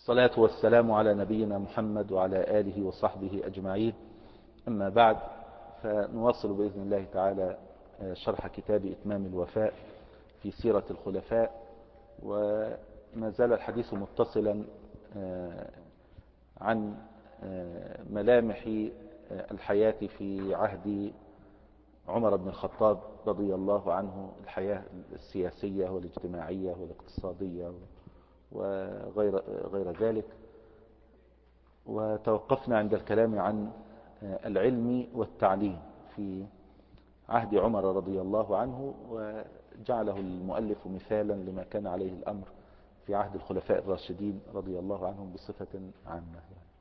الصلاة والسلام على نبينا محمد وعلى آله وصحبه أجمعين. أما بعد، فنواصل بإذن الله تعالى شرح كتاب إتمام الوفاء في سيرة الخلفاء، وما زال الحديث متصلا عن ملامح الحياة في عهد عمر بن الخطاب رضي الله عنه، الحياة السياسية والاجتماعية والاقتصادية وغير ذلك. وتوقفنا عند الكلام عن العلم والتعليم في عهد عمر رضي الله عنه، وجعله المؤلف مثالا لما كان عليه الأمر في عهد الخلفاء الراشدين رضي الله عنهم بصفة عامة.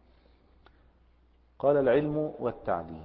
قال: العلم والتعليم.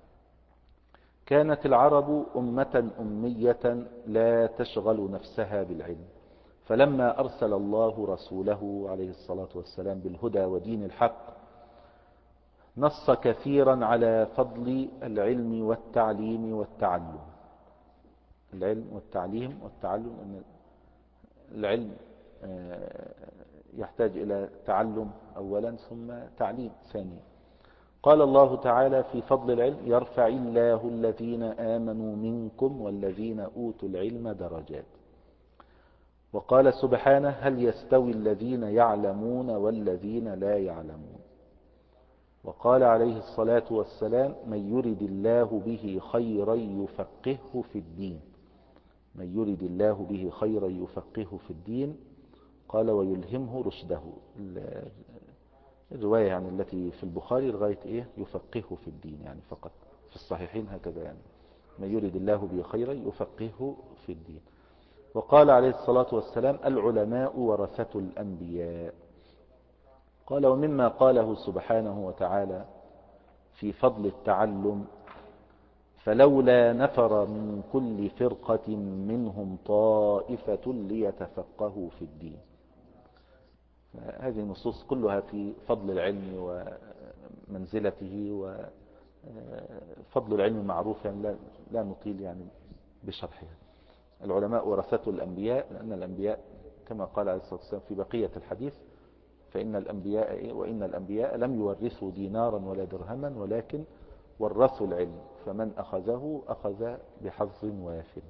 كانت العرب أمة أمية لا تشغل نفسها بالعلم، فلما أرسل الله رسوله عليه الصلاة والسلام بالهدى ودين الحق نص كثيرا على فضل العلم والتعليم والتعلم. العلم والتعليم والتعلم، أن العلم يحتاج إلى تعلم أولا ثم تعليم ثانيا. قال الله تعالى في فضل العلم: يرفع الله الذين آمنوا منكم والذين أوتوا العلم درجات. وقال سبحانه: هل يستوي الذين يعلمون والذين لا يعلمون. وقال عليه الصلاة والسلام: من يرد الله به خيرا يفقهه في الدين. من يرد الله به خيرا يفقهه في الدين. قال: ويلهمه رشده. الرواية يعني التي في البخاري لغاية يفقهه في الدين، يعني فقط. في الصحيحين هكذا، يعني من يرد الله به خيرا يفقهه في الدين. وقال عليه الصلاة والسلام: العلماء ورثة الأنبياء. قال: ومما قاله سبحانه وتعالى في فضل التعلم: فلولا نفر من كل فرقة منهم طائفة ليتفقهوا في الدين. هذه النصوص كلها في فضل العلم ومنزلته، وفضل العلم معروف، يعني لا نطيل يعني بشرحها. العلماء ورثة الأنبياء، لأن الأنبياء كما قال عليه الصلاة والسلام في بقية الحديث: فإن الأنبياء وإن الأنبياء لم يورثوا دينارا ولا درهما ولكن ورثوا العلم، فمن أخذه أخذ بحظ وافر.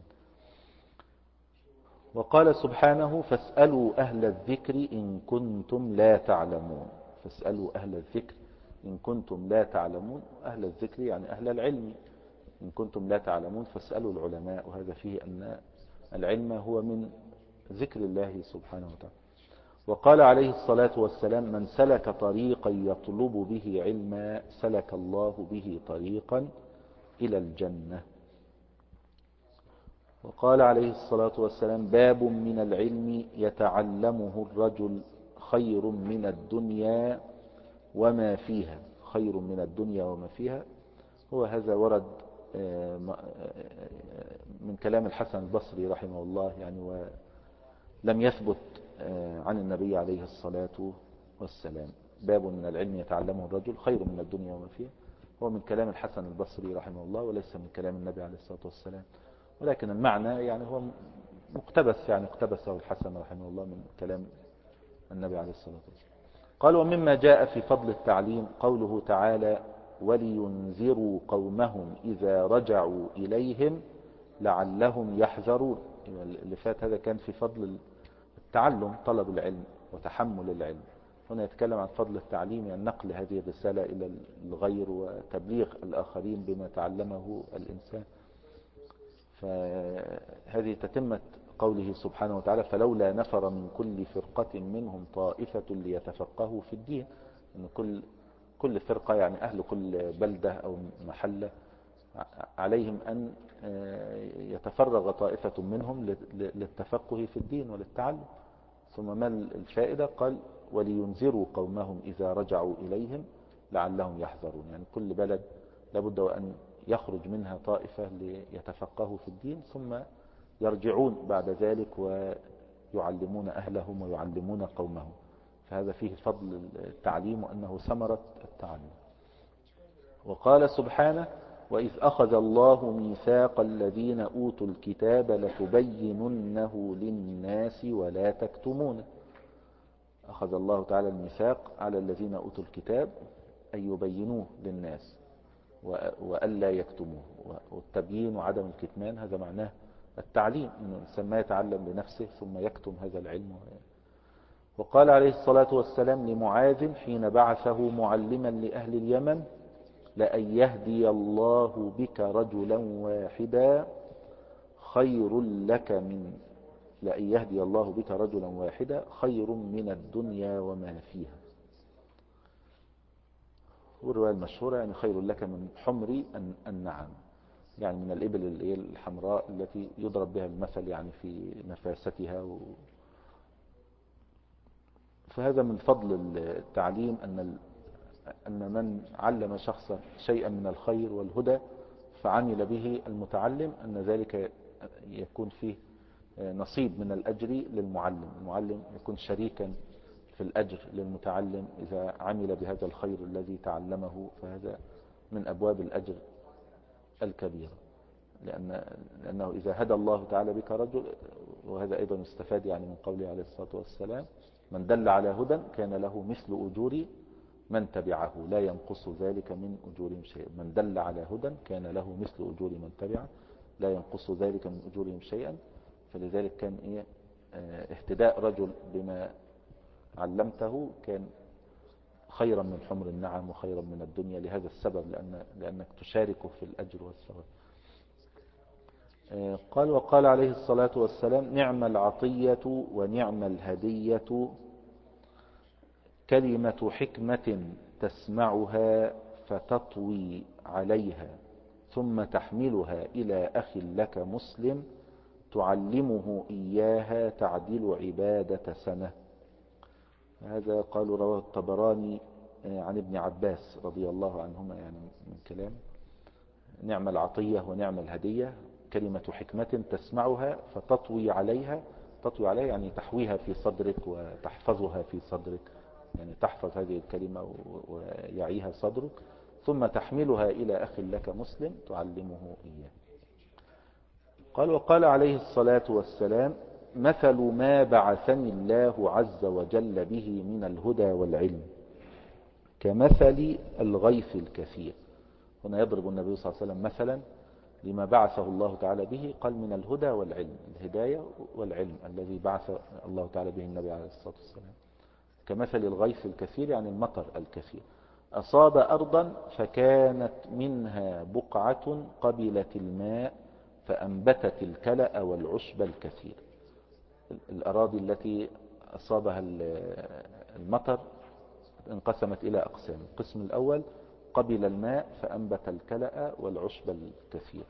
وقال سبحانه: فاسألوا أهل الذكر إن كنتم لا تعلمون. فاسألوا أهل الذكر إن كنتم لا تعلمون. أهل الذكر يعني أهل العلم. إن كنتم لا تعلمون فاسألوا العلماء. وهذا فيه أن العلم هو من ذكر الله سبحانه وتعالى. وقال عليه الصلاة والسلام: من سلك طريقا يطلب به علما سلك الله به طريقا إلى الجنة. وقال عليه الصلاة والسلام: باب من العلم يتعلمه الرجل خير من الدنيا وما فيها. خير من الدنيا وما فيها. هو هذا ورد من كلام الحسن البصري رحمه الله، يعني ولم يثبت عن النبي عليه الصلاة والسلام. باب من العلم يتعلمه الرجل خير من الدنيا وما فيها. هو من كلام الحسن البصري رحمه الله وليس من كلام النبي عليه الصلاة والسلام، ولكن المعنى يعني هو مقتبس، يعني اقتبسه الحسن رحمه الله من كلام النبي عليه الصلاة والسلام. قال: ومما جاء في فضل التعليم قوله تعالى: ولينذروا قومهم إذا رجعوا إليهم لعلهم يحذرون. اللي فات هذا كان في فضل التعلم، طلب العلم وتحمل العلم. هنا يتكلم عن فضل التعليم، يعني نقل هذه الرسالة إلى الغير وتبليغ الآخرين بما تعلمه الإنسان. فهذه تتمة قوله سبحانه وتعالى: فلولا نفر من كل فرقة منهم طائفة ليتفقهوا في الدين. إن كل فرقة يعني أهل كل بلدة أو محلة عليهم أن يتفرغ طائفة منهم للتفقه في الدين وللتعلم. ثم ما الفائدة؟ قال: ولينذروا قومهم إذا رجعوا إليهم لعلهم يحذرون. يعني كل بلد لابد وأن يخرج منها طائفة ليتفقهوا في الدين، ثم يرجعون بعد ذلك ويعلمون أهلهم ويعلمون قومهم. فهذا فيه فضل التعليم وأنه ثمرة التعلم. وقال سبحانه: وإذ أخذ الله ميثاق الذين أوتوا الكتاب لتبيننه للناس ولا تكتمونه. أخذ الله تعالى الميثاق على الذين أوتوا الكتاب أن يبينوه للناس وألا يكتموه، والتبيين وعدم الكتمان هذا معناه التعليم، إنه الإنسان ما يتعلم لنفسه ثم يكتم هذا العلم. وقال عليه الصلاة والسلام لمعاذ حين بعثه معلما لأهل اليمن: لأن يهدي الله بك رجلا واحدا خير لك من لأن يهدي الله بك رجلا واحدا خير من الدنيا وما فيها. والرواية المشهورة يعني خير لك من حمر النعم، يعني من الإبل الحمراء التي يضرب بها المثل يعني في نفاستها. فهذا من فضل التعليم أن من علم شخصا شيئا من الخير والهدى فعمل به المتعلم، أن ذلك يكون فيه نصيب من الأجر للمعلم. المعلم يكون شريكا في الأجر للمتعلم إذا عمل بهذا الخير الذي تعلمه، فهذا من أبواب الأجر الكبيرة. لأنه إذا هدى الله تعالى بك رجل، وهذا أيضا يستفاد يعني من قوله عليه الصلاة والسلام: من دل على هدى كان له مثل أجور من تبعه لا ينقص ذلك من أجورهم شيئا. من دل على هدى كان له مثل أجور من تبعه لا ينقص ذلك من أجورهم شيئا. فلذلك كان اهتداء رجل بما علمته كان خيرا من حمر النعم وخيرا من الدنيا، لهذا السبب، لأنك تشاركه في الأجر والثواب. قال: وقال عليه الصلاة والسلام: نعم العطية ونعم الهدية كلمة حكمة تسمعها فتطوي عليها ثم تحملها إلى أخ لك مسلم تعلمه إياها تعدل عبادة سنة. هذا قالوا رواه الطبراني عن ابن عباس رضي الله عنهما، يعني من كلام: نعم العطية ونعم الهدية كلمة حكمة تسمعها فتطوي عليها. تطوي عليها يعني تحويها في صدرك وتحفظها في صدرك، يعني تحفظ هذه الكلمة ويعيها صدرك، ثم تحملها إلى أخ لك مسلم تعلمه إياه. قال: وقال عليه الصلاة والسلام: مثل ما بعثني الله عز وجل به من الهدى والعلم كمثل الغيث الكثير. هنا يضرب النبي صلى الله عليه وسلم مثلا لما بعثه الله تعالى به، قال: من الهدى والعلم، الهداية والعلم الذي بعث الله تعالى به النبي عليه الصلاة والسلام. كمثل الغيث الكثير يعني المطر الكثير، أصاب أرضا فكانت منها بقعة قبلت الماء فأنبتت الكلأ والعشب الكثير. الأراضي التي أصابها المطر انقسمت إلى أقسام: القسم الأول قبل الماء فأنبت الكلأ والعشب الكثير،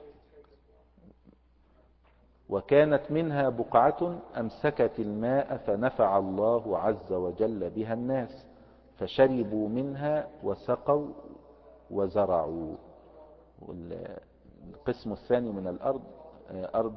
وكانت منها بقعة أمسكت الماء فنفع الله عز وجل بها الناس فشربوا منها وسقوا وزرعوا. القسم الثاني من الأرض أرض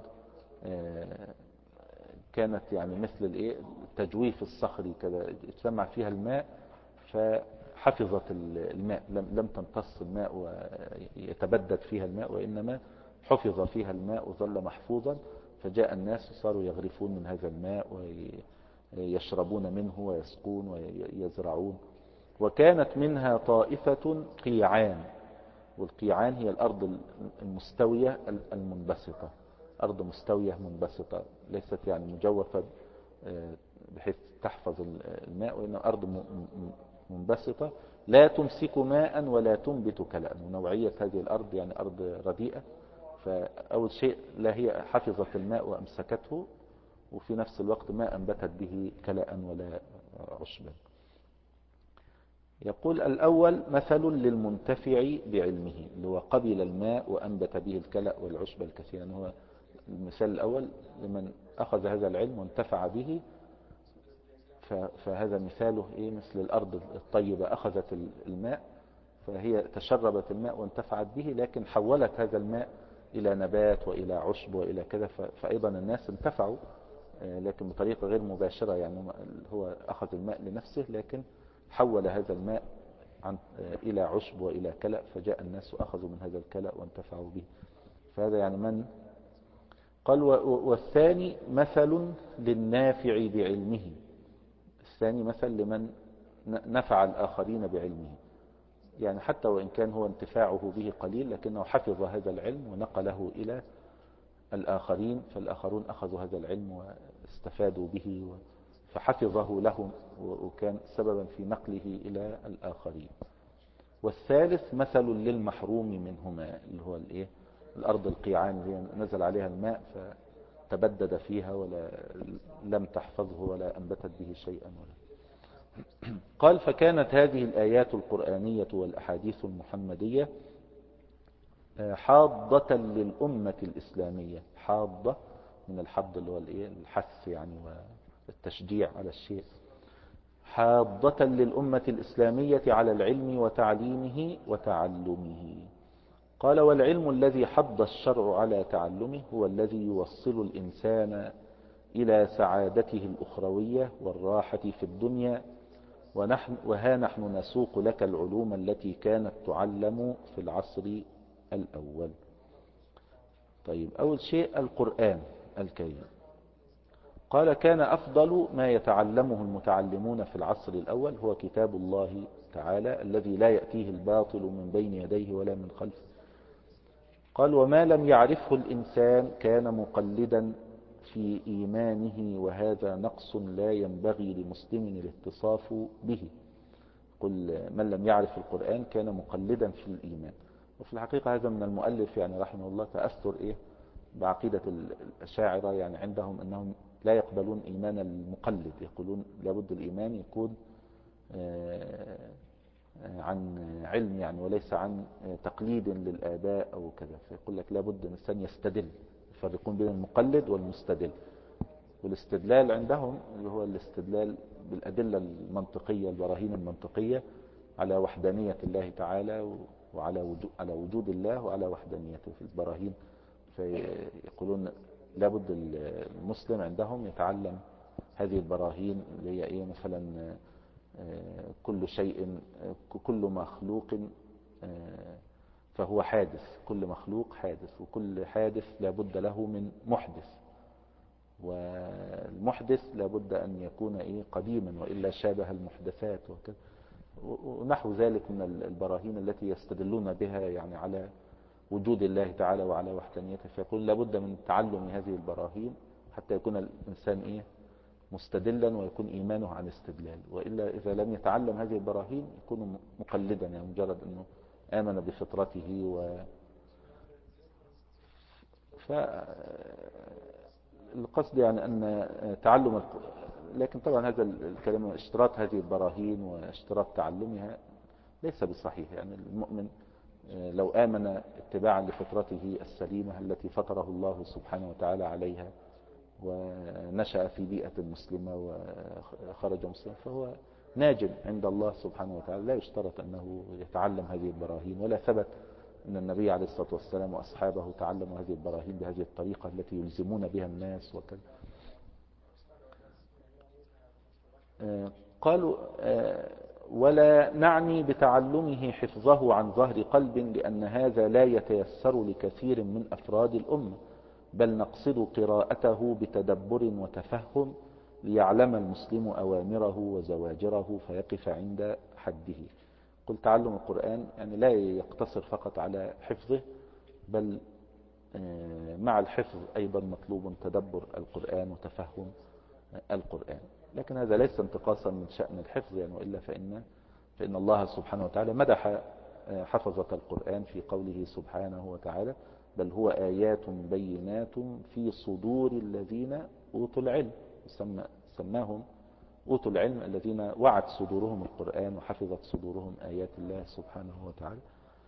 كانت يعني مثل التجويف الصخري كذا، يتجمع فيها الماء فحفظت الماء، لم تمتص الماء ويتبدد فيها الماء، وإنما حفظ فيها الماء وظل محفوظا، فجاء الناس وصاروا يغرفون من هذا الماء ويشربون منه ويسقون ويزرعون. وكانت منها طائفة قيعان، والقيعان هي الأرض المستوية المنبسطة، أرض مستوية منبسطة ليست يعني مجوفة بحيث تحفظ الماء، وإنها أرض منبسطة لا تمسك ماء ولا تنبت كلأ. ونوعية هذه الأرض يعني أرض رديئة، فأول شيء لا هي حفظت الماء وأمسكته، وفي نفس الوقت ما أنبتت به كلأ ولا عشبا. يقول: الأول مثل للمنتفع بعلمه، اللي هو قبل الماء وأنبت به الكلأ والعشب الكثير، يعني هو المثال الأول لمن أخذ هذا العلم وانتفع به، فهذا مثاله مثل الأرض الطيبة أخذت الماء فهي تشربت الماء وانتفعت به، لكن حولت هذا الماء إلى نبات وإلى عشب وإلى كذا، فأيضا الناس انتفعوا لكن بطريقة غير مباشرة، يعني هو أخذ الماء لنفسه لكن حول هذا الماء إلى عشب وإلى كلأ، فجاء الناس وأخذوا من هذا الكلأ وانتفعوا به. فهذا يعني من قال. والثاني مثل للنافع بعلمه، الثاني مثل لمن نفع الآخرين بعلمه، يعني حتى وإن كان هو انتفاعه به قليل لكنه حفظ هذا العلم ونقله إلى الآخرين، فالآخرون أخذوا هذا العلم واستفادوا به فحفظه لهم وكان سببا في نقله إلى الآخرين. والثالث مثل للمحروم منهما، اللي هو الايه، الأرض القيعان اللي نزل عليها الماء فتبدد فيها ولا لم تحفظه ولا أنبتت به شيئا قال فكانت هذه الآيات القرآنية والأحاديث المحمدية حاضة للأمة الإسلامية. حاضة من الحض اللي هو الحث يعني والتشجيع على الشيء. حاضة للأمة الإسلامية على العلم وتعليمه وتعلمه. قال والعلم الذي حض الشرع على تعلمه هو الذي يوصل الإنسان إلى سعادته الأخروية والراحة في الدنيا. وها نحن نسوق لك العلوم التي كانت تعلم في العصر الأول. طيب، أول شيء القرآن الكريم. قال كان أفضل ما يتعلمه المتعلمون في العصر الأول هو كتاب الله تعالى الذي لا يأتيه الباطل من بين يديه ولا من خلفه. قال وما لم يعرفه الإنسان كان مقلدا في إيمانه، وهذا نقص لا ينبغي لمسلم الاتصاف به. قل من لم يعرف القرآن كان مقلدا في الإيمان. وفي الحقيقة هذا من المؤلف يعني رحمه الله تأثر بعقيدة الأشاعرة، يعني عندهم أنهم لا يقبلون إيمان المقلد، يقولون لابد الإيمان يكون عن علم يعني وليس عن تقليد للآباء أو كذا. فيقول لك لابد الإنسان يستدل، يفرقون بين المقلد والمستدل. والاستدلال عندهم اللي هو الاستدلال بالأدلة المنطقية البراهين المنطقية على وحدانية الله تعالى وعلى وجود الله وعلى وحدانيته في البراهين. فيقولون لابد المسلم عندهم يتعلم هذه البراهين اللي هي مثلا كل شيء كل مخلوق فهو حادث، كل مخلوق حادث، وكل حادث لابد له من محدث، والمحدث لابد أن يكون قديما وإلا شابه المحدثات وكذا ونحو ذلك من البراهين التي يستدلون بها يعني على وجود الله تعالى وعلى وحدانيته. فيقول لابد من تعلم هذه البراهين حتى يكون الإنسان مستدلا ويكون إيمانه عن استدلال، وإلا إذا لم يتعلم هذه البراهين يكون مقلدا، يعني مجرد أنه آمن بفطرته فالقصد يعني أن تعلم لكن طبعا هذا الكلام اشتراط هذه البراهين واشتراط تعلمها ليس بصحيح. يعني المؤمن لو آمن اتباعا لفطرته السليمة التي فطره الله سبحانه وتعالى عليها ونشأ في بيئة مسلمة وخرج مسلما فهو ناجٍ عند الله سبحانه وتعالى. لا يشترط أنه يتعلم هذه البراهين، ولا ثبت أن النبي عليه الصلاة والسلام وأصحابه تعلموا هذه البراهين بهذه الطريقة التي يلزمون بها الناس وكذا. قالوا ولا نعني بتعلمه حفظه عن ظهر قلب، لأن هذا لا يتيسر لكثير من أفراد الأمة، بل نقصد قراءته بتدبر وتفهم ليعلم المسلم أوامره وزواجره فيقف عند حده. قل تعلم القرآن يعني لا يقتصر فقط على حفظه، بل مع الحفظ أيضا مطلوب تدبر القرآن وتفهم القرآن. لكن هذا ليس انتقاصا من شأن الحفظ يعني، وإلا فإن الله سبحانه وتعالى مدح حفظة القرآن في قوله سبحانه وتعالى بل هو آيات بينات في صدور الذين أوتوا العلم. سماهم أوتوا العلم الذين وعت صدورهم القرآن وحفظت صدورهم آيات الله سبحانه وتعالى.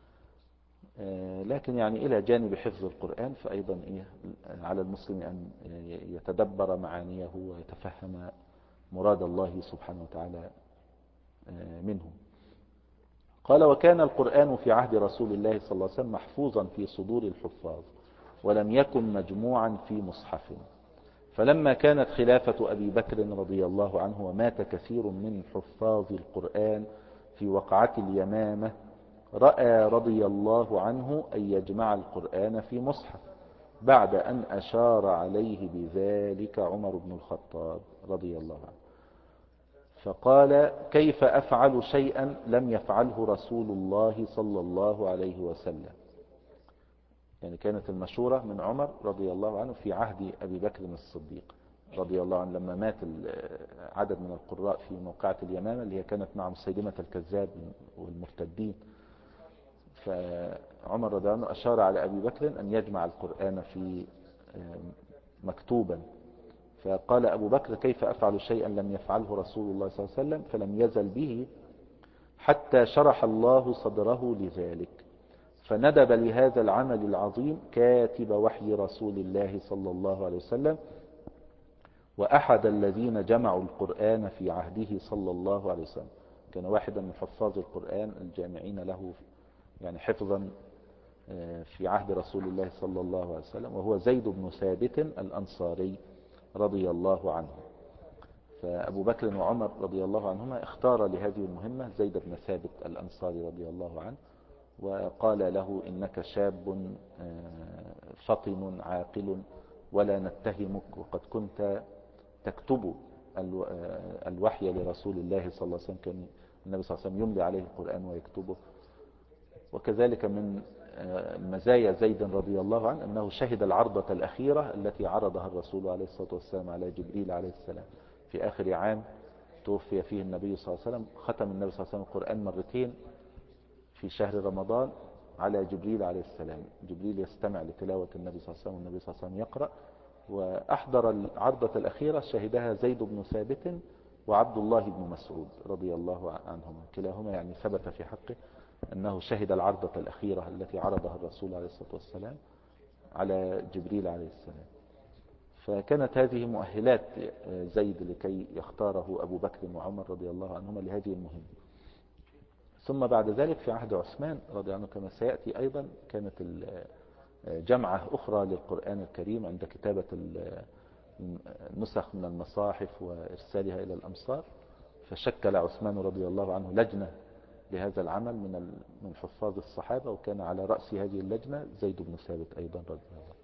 لكن يعني إلى جانب حفظ القرآن فأيضا على المسلم أن يتدبر معانيه ويتفهم مراد الله سبحانه وتعالى منه. قال وكان القرآن في عهد رسول الله صلى الله عليه وسلم محفوظا في صدور الحفاظ ولم يكن مجموعا في مصحف. فلما كانت خلافة أبي بكر رضي الله عنه ومات كثير من حفاظ القرآن في وقعة اليمامة، رأى رضي الله عنه أن يجمع القرآن في مصحف بعد أن أشار عليه بذلك عمر بن الخطاب رضي الله عنه. فقال كيف أفعل شيئا لم يفعله رسول الله صلى الله عليه وسلم. يعني كانت المشورة من عمر رضي الله عنه في عهد أبي بكر الصديق رضي الله عنه، لما مات عدد من القراء في موقعة اليمامة اللي هي كانت مع مسيلمة الكذاب والمرتدين. فعمر رضي الله عنه أشار على أبي بكر أن يجمع القرآن في مكتوبا. فقال أبو بكر كيف أفعل شيئا لم يفعله رسول الله صلى الله عليه وسلم، فلم يزل به حتى شرح الله صدره لذلك، فندب لهذا العمل العظيم كاتب وحي رسول الله صلى الله عليه وسلم وأحد الذين جمعوا القرآن في عهده صلى الله عليه وسلم. كان واحدا من حفاظ القرآن الجامعين له يعني حفظا في عهد رسول الله صلى الله عليه وسلم، وهو زيد بن ثابت الأنصاري رضي الله عنه. فأبو بكر وعمر رضي الله عنهما اختار لهذه المهمة زيد بن ثابت الأنصاري رضي الله عنه، وقال له إنك شاب فطن عاقل ولا نتهمك، وقد كنت تكتب الوحي لرسول الله صلى الله عليه وسلم، كان النبي صلى الله عليه وسلم يملي عليه القرآن ويكتبه. وكذلك من مزايا زيد رضي الله عنه أنه شهد العرضة الأخيرة التي عرضها الرسول عليه الصلاة والسلام على جبريل عليه السلام في آخر عام توفي فيه النبي صلى الله عليه وسلم. ختم النبي صلى الله عليه وسلم القرآن مرتين في شهر رمضان على جبريل عليه السلام. جبريل يستمع لتلاوة النبي صلى الله عليه وسلم والنبي صلى الله عليه وسلم يقرأ. وأحضر العرضة الأخيرة شهدها زيد بن ثابت وعبد الله بن مسعود رضي الله عنهما، كلاهما يعني ثبت في حقه أنه شهد العرضة الأخيرة التي عرضها الرسول عليه الصلاة والسلام على جبريل عليه السلام. فكانت هذه مؤهلات زيد لكي يختاره أبو بكر وعمر رضي الله عنهما لهذه المهمة. ثم بعد ذلك في عهد عثمان رضي الله عنه كما سيأتي أيضا كانت جمعة أخرى للقرآن الكريم عند كتابة النسخ من المصاحف وإرسالها إلى الأمصار. فشكل عثمان رضي الله عنه لجنة لهذا العمل من حفاظ الصحابة، وكان على رأس هذه اللجنة زيد بن ثابت أيضا رضي الله عنه.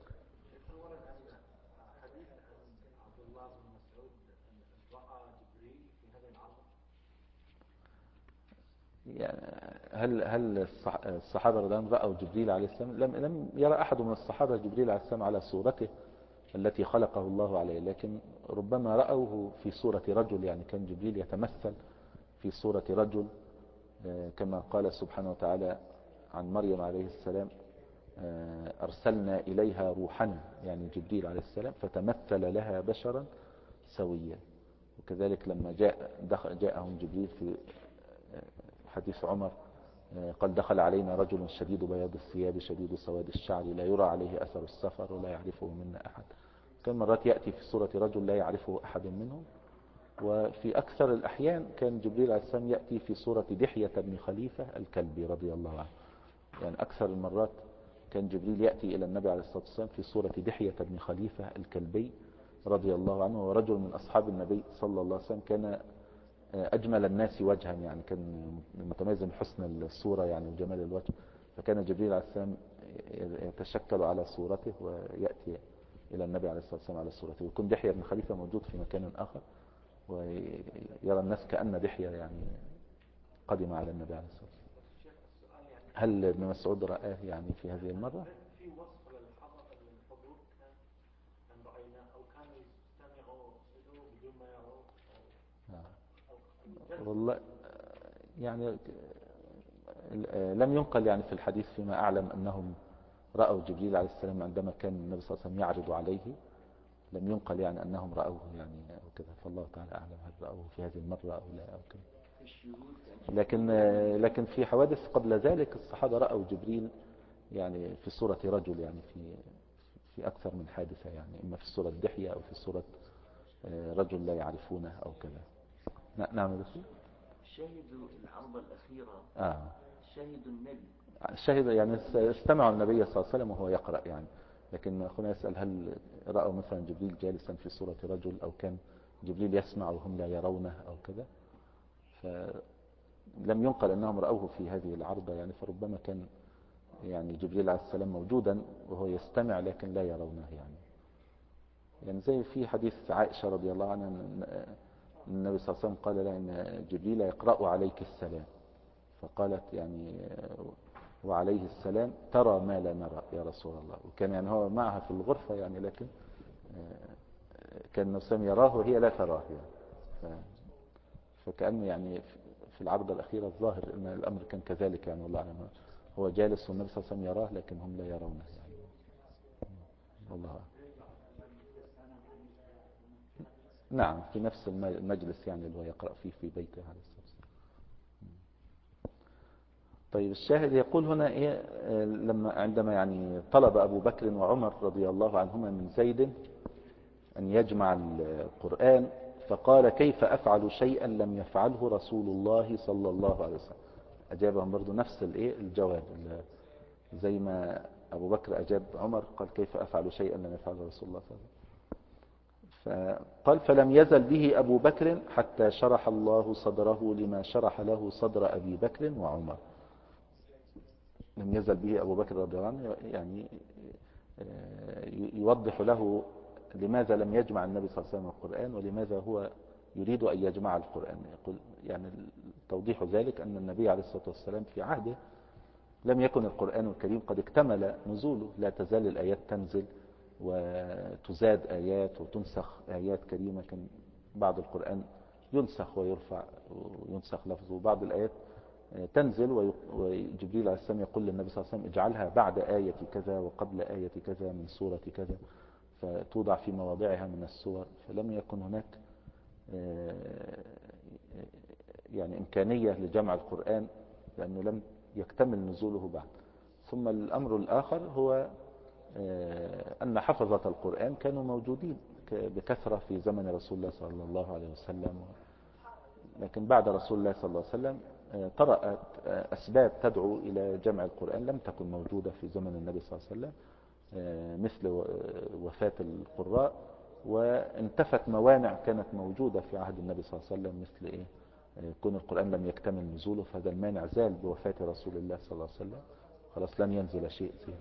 يعني هل الصحابة رضي الله عنهم رأوا جبريل عليه السلام؟ لم يرى أحد من الصحابة جبريل عليه السلام على صورته التي خلقه الله عليه، لكن ربما رأوه في صورة رجل. يعني كان جبريل يتمثل في صورة رجل، كما قال سبحانه وتعالى عن مريم عليه السلام أرسلنا إليها روحا، يعني جبريل عليه السلام، فتمثل لها بشرا سويا. وكذلك لما جاءهم جبريل في حديث عمر قال دخل علينا رجل شديد بياض الثياب شديد سواد الشعر لا يرى عليه أثر السفر ولا يعرفه منا أحد. كان مرات يأتي في صورة رجل لا يعرفه أحد منهم. وفي أكثر الأحيان كان جبريل عليه السلام يأتي في صورة دحية بن خليفة الكلبي رضي الله عنه. يعني أكثر المرات كان جبريل يأتي إلى النبي عليه الصلاة والسلام في صورة دحية بن خليفة الكلبي رضي الله عنه، ورجل من أصحاب النبي صلى الله عليه وسلم كان أجمل الناس وجها، يعني كان متميز بحسن الصورة يعني وجمال الوجه. فكان جبريل عليه السلام يتشكل على صورته ويأتي إلى النبي عليه الصلاة والسلام على صورته، ويكون دحية بن خليفة موجود في مكان آخر ويرى الناس كأن دحية يعني قدم على النبي عليه الصلاة والسلام. هل ابن مسعود رآه يعني في هذه المرة؟ في وصف للحضر الحضور كان رأيناه أو كانوا يستمعوا بدون ما يروا والله يعني لم ينقل يعني في الحديث فيما أعلم أنهم رأوا جبريل عليه السلام عندما كان النبي صلى الله عليه وسلم يعرض عليه. لم ينقل يعني أنهم رأوه يعني أو كذا، فالله تعالى أعلم هل رأوه في هذه المرة أو لا أو كذا. لكن في حوادث قبل ذلك الصحابة رأوا جبريل يعني في صورة رجل، يعني في أكثر من حادثة، يعني إما في صورة دحية أو في صورة رجل لا يعرفونه أو كذا. نعم بس شهدوا العرض الأخيرة. شهدوا النبي، شهد يعني استمعوا النبي صلى الله عليه وسلم وهو يقرأ يعني. لكن أخونا يسأل هل رأوا مثلا جبريل جالسا في صورة رجل أو كان جبريل يسمع وهم لا يرونه أو كذا. فلم ينقل أنهم رأوه في هذه العرضة يعني، فربما كان يعني جبريل عليه السلام موجودا وهو يستمع لكن لا يرونه يعني زي في حديث عائشة رضي الله عنها النبي صلى الله عليه وسلم قال لها إن جبريل يقرأ عليك السلام، فقالت يعني وعليه السلام ترى ما لا نرى يا رسول الله. وكان يعني هو معها في الغرفة يعني، لكن كان النبي صلى الله عليه وسلم يراه وهي لا تراه يعني. فكأنه يعني في العرضة الأخيرة الظاهر أن الأمر كان كذلك يعني، والله أعلم. هو جالس والنبي صلى الله عليه وسلم يراه لكن هم لا يرونه يعني. والله أعلم. نعم في نفس المجلس يعني اللي هو يقرأ فيه في بيته عليه الصلاة والسلام. طيب الشاهد يقول هنا إيه، عندما يعني طلب أبو بكر وعمر رضي الله عنهما من زيد أن يجمع القرآن، فقال كيف أفعل شيئا لم يفعله رسول الله صلى الله عليه وسلم. أجابهم برضو نفس الجواب، زي ما أبو بكر أجاب عمر قال كيف أفعل شيئا لم يفعله رسول الله صلى الله عليه وسلم. فقال فلم يزل به أبو بكر حتى شرح الله صدره لما شرح له صدر أبي بكر وعمر. لم يزل به أبو بكر رضي الله عنه يعني يوضح له لماذا لم يجمع النبي صلى الله عليه وسلم القرآن، ولماذا هو يريد أن يجمع القرآن. يقول يعني توضيح ذلك أن النبي عليه الصلاة والسلام في عهده لم يكن القرآن الكريم قد اكتمل نزوله، لا تزال الآيات تنزل وتزاد آيات وتنسخ آيات كريمة. كان بعض القرآن ينسخ ويرفع وينسخ لفظه، وبعض الآيات تنزل وجبريل عليه السلام يقول للنبي صلى الله عليه وسلم اجعلها بعد آية كذا وقبل آية كذا من سورة كذا، فتوضع في مواضعها من السور. فلم يكن هناك يعني إمكانية لجمع القرآن لأنه لم يكتمل نزوله بعد. ثم الأمر الآخر هو أن حفظة القرآن كانوا موجودين بكثرة في زمن رسول الله صلى الله عليه وسلم، لكن بعد رسول الله صلى الله عليه وسلم طرأت أسباب تدعو إلى جمع القرآن لم تكن موجودة في زمن النبي صلى الله عليه وسلم، مثل وفاة القراء، وانتفت موانع كانت موجودة في عهد النبي صلى الله عليه وسلم مثل كون القرآن لم يكتمل نزوله، فهذا المانع زال بوفاة رسول الله صلى الله عليه وسلم، خلاص لن ينزل شيء زين.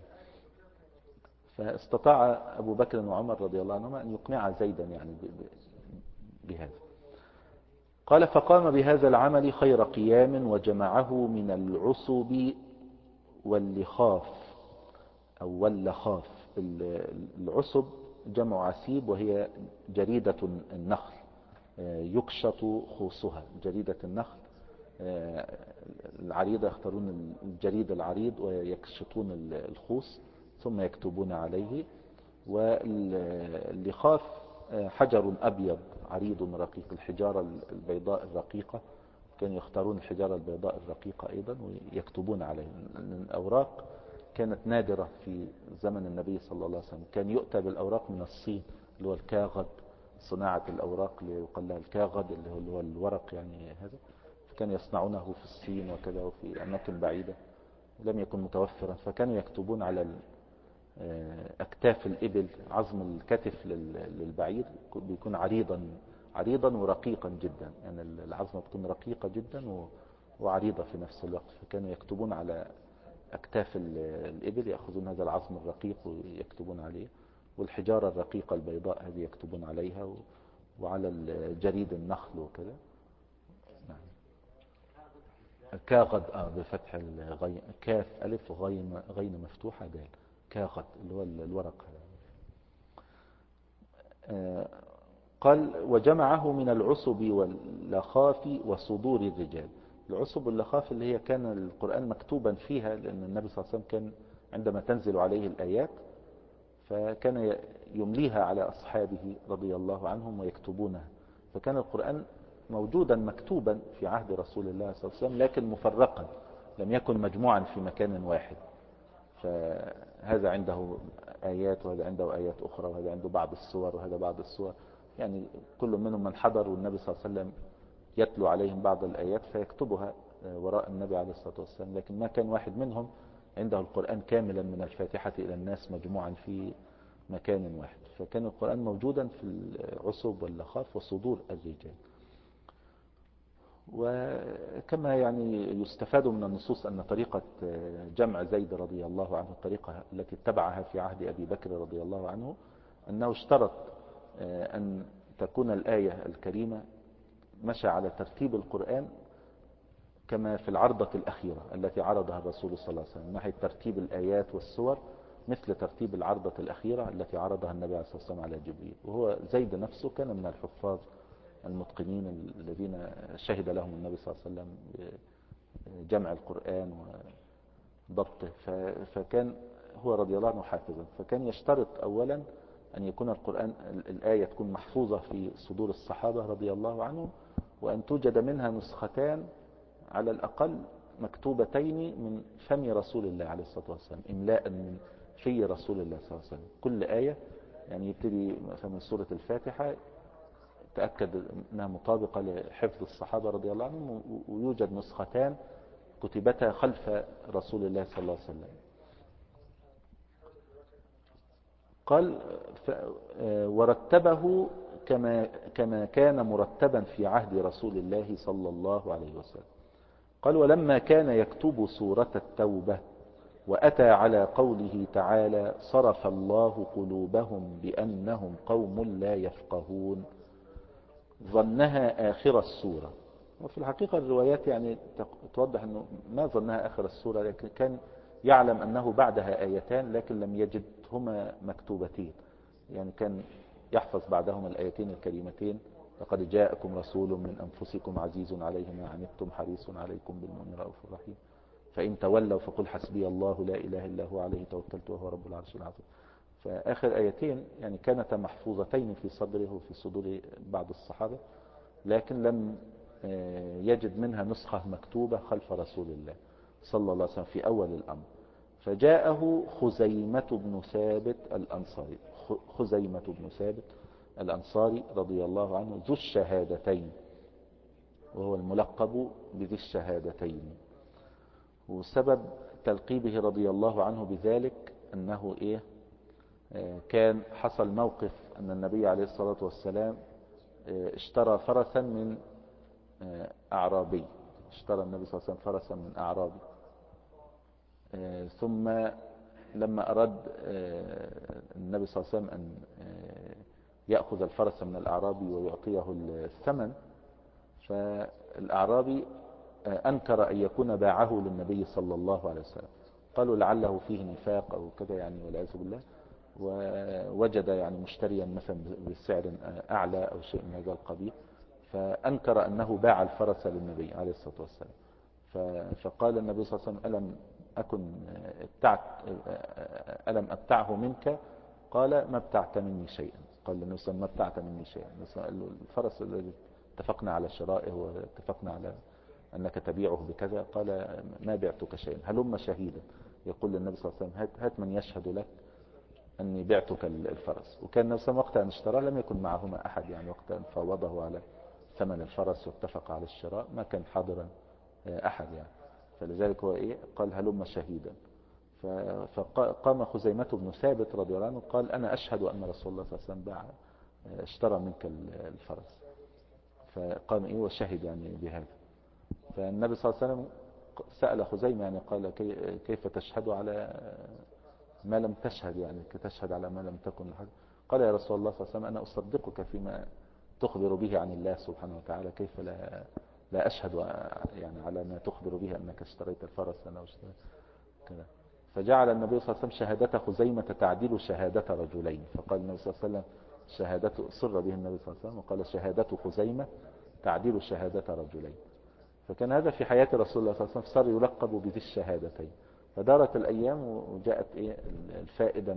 فاستطاع أبو بكر وعمر رضي الله عنهما أن يقنع زيدا يعني بهذا. قال فقام بهذا العمل خير قيام وجمعه من العصب واللخاف أو واللخاف. العصب جمع عسيب وهي جريدة النخل يكشط خوصها، جريدة النخل العريضة يختارون الجريد العريض ويكشطون الخوص ثم يكتبون عليه. واللخاف حجر أبيض عريض رقيق، الحجارة البيضاء الرقيقة، كانوا يختارون الحجارة البيضاء الرقيقة أيضا ويكتبون عليه. الأوراق كانت نادرة في زمن النبي صلى الله عليه وسلم، كان يؤتى بالأوراق من الصين اللي هو الكاغد، صناعة الأوراق اللي يقال لها الكاغد اللي هو الورق يعني هذا، فكانوا يصنعونه في الصين وكذا وفي أماكن بعيدة لم يكن متوفرا، فكانوا يكتبون على أكتاف الإبل. عظم الكتف للبعير بيكون عريضا ورقيقا جدا، يعني العظمة بتكون رقيقة جدا وعريضة في نفس الوقت، فكانوا يكتبون على أكتاف الإبل، يأخذون هذا العظم الرقيق ويكتبون عليه، والحجارة الرقيقة البيضاء هذه يكتبون عليها، وعلى جريد النخل وكذا. نعم. كاغد بفتح الغين، كاف ألف غين مفتوحة دال، كاغد اللي هو الورق. قال وجمعه من العصب واللخاف وصدور الرجال. العصب واللخاف اللي هي كان القرآن مكتوبا فيها، لأن النبي صلى الله عليه وسلم كان عندما تنزل عليه الآيات فكان يمليها على أصحابه رضي الله عنهم ويكتبونها، فكان القرآن موجودا مكتوبا في عهد رسول الله صلى الله عليه وسلم لكن مفرقا، لم يكن مجموعا في مكان واحد. فهذا عنده آيات وهذا عنده آيات أخرى وهذا عنده بعض السور وهذا بعض السور، يعني كل منهم من حضر والنبي صلى الله عليه وسلم يتلو عليهم بعض الآيات فيكتبها وراء النبي عليه الصلاة والسلام، لكن ما كان واحد منهم عنده القرآن كاملا من الفاتحة إلى الناس مجموعا في مكان واحد. فكان القرآن موجودا في العصب واللخاف وصدور الرجال. وكما يعني يستفاد من النصوص أن طريقة جمع زيد رضي الله عنه الطريقة التي اتبعها في عهد أبي بكر رضي الله عنه، أنه اشترط أن تكون الآية الكريمة مشى على ترتيب القرآن كما في العرضة الأخيرة التي عرضها الرسول صلى الله عليه وسلم، من ناحية ترتيب الآيات والسور مثل ترتيب العرضة الأخيرة التي عرضها النبي عليه الصلاة والسلام على جبريل. وهو زيد نفسه كان من الحفاظ المتقنين الذين شهد لهم النبي صلى الله عليه وسلم بجمع القرآن وضبطه، فكان هو رضي الله عنه حافظا، فكان يشترط أولا أن يكون القرآن الآية تكون محفوظة في صدور الصحابة رضي الله عنهم، وأن توجد منها نسختان على الأقل مكتوبتين من فم رسول الله عليه الصلاة والسلام، إملاء من في رسول الله صلى الله عليه وسلم. كل آية يعني يبتدي مثلا من سورة الفاتحة تأكد أنها مطابقة لحفظ الصحابة رضي الله عنهم، ويوجد نسختان كتبتها خلف رسول الله صلى الله عليه وسلم. قال ورتبه كما كان مرتبا في عهد رسول الله صلى الله عليه وسلم. قال ولما كان يكتب سورة التوبة وأتى على قوله تعالى صرف الله قلوبهم بأنهم قوم لا يفقهون ظنها آخر السورة. وفي الحقيقة الروايات يعني توضح أنه ما ظنها آخر السورة، لكن كان يعلم أنه بعدها آيتان لكن لم يجدهما مكتوبتين، يعني كان يحفظ بعدهما الآيتين الكريمتين لقد جاءكم رسول من أنفسكم عزيز عليه ما عنتم حريص عليكم بالمؤمنين رؤوف رحيم فإن تولوا فقل حسبي الله لا إله إلا هو عليه توكلت وهو رب العرش العظيم. فآخر آيتين يعني كانتا محفوظتين في صدره وفي صدور بعض الصحابة، لكن لم يجد منها نسخة مكتوبة خلف رسول الله صلى الله عليه وسلم في أول الأمر. فجاءه خزيمة بن ثابت الأنصاري، خزيمة بن ثابت الأنصاري رضي الله عنه ذو الشهادتين، وهو الملقب بذي الشهادتين. وسبب تلقيبه رضي الله عنه بذلك أنه كان حصل موقف أن النبي عليه الصلاة والسلام اشترى فرسا من أعرابي، اشترى النبي صلى الله عليه وسلم فرسا من أعرابي، ثم لما أراد النبي صلى الله عليه وسلم أن يأخذ الفرس من الأعرابي ويعطيه الثمن، فالأعرابي أنكر أن يكون باعه للنبي صلى الله عليه وسلم، قالوا لعله فيه نفاق أو كذا يعني والعياذ بالله، ووجد يعني مشتريا مثلا بسعر أعلى أو شيء من هذا القبيل، فأنكر أنه باع الفرس للنبي عليه الصلاة والسلام. فقال النبي صلى الله عليه وسلم ألم أبتعه منك؟ قال ما ابتعت مني شيئا. قال النبي صلى الله عليه وسلم ما ابتعت مني شيئا. قال له الفرس الذي اتفقنا على شرائه واتفقنا على أنك تبيعه بكذا، قال ما بعتك شيئا هلم شهيدا. يقول للنبي صلى الله عليه وسلم هات من يشهد لك أني بعتك الفرس. وكان النبي صلى الله عليه وسلم وقت أن اشترى لم يكن معهما أحد، يعني وقت أن فاوضه على ثمن الفرس واتفق على الشراء ما كان حاضرا أحد يعني، فلذلك هو قال هلم شهيدا. فقام خزيمة بن ثابت رضي الله عنه قال أنا أشهد أن رسول الله صلى الله عليه وسلم اشترى منك الفرس. فقام وشهد يعني بهذا. فالنبي صلى الله عليه وسلم سأل خزيمة يعني قال كيف تشهد على ما لم تشهد، يعني تشهد على ما لم تكن لحد. قال يا رسول الله صلى الله عليه وسلم أنا أصدقك فيما تخبر به عن الله سبحانه وتعالى، كيف لا أشهد يعني على ما تخبر به أنك اشتريت الفرس أنا اشتريت كذا. فجعل النبي صلى الله عليه وسلم شهادة خزيمة تعديل شهادة رجلين، فقال النبي صلى الله عليه وسلم شهادته صر به النبي صلى الله عليه وسلم وقال شهادة خزيمة تعديل شهادة رجلين. فكان هذا في حياة رسول الله صلى الله عليه وسلم، صار يلقب بذي الشهادتين. فدارت الأيام وجاءت الفائدة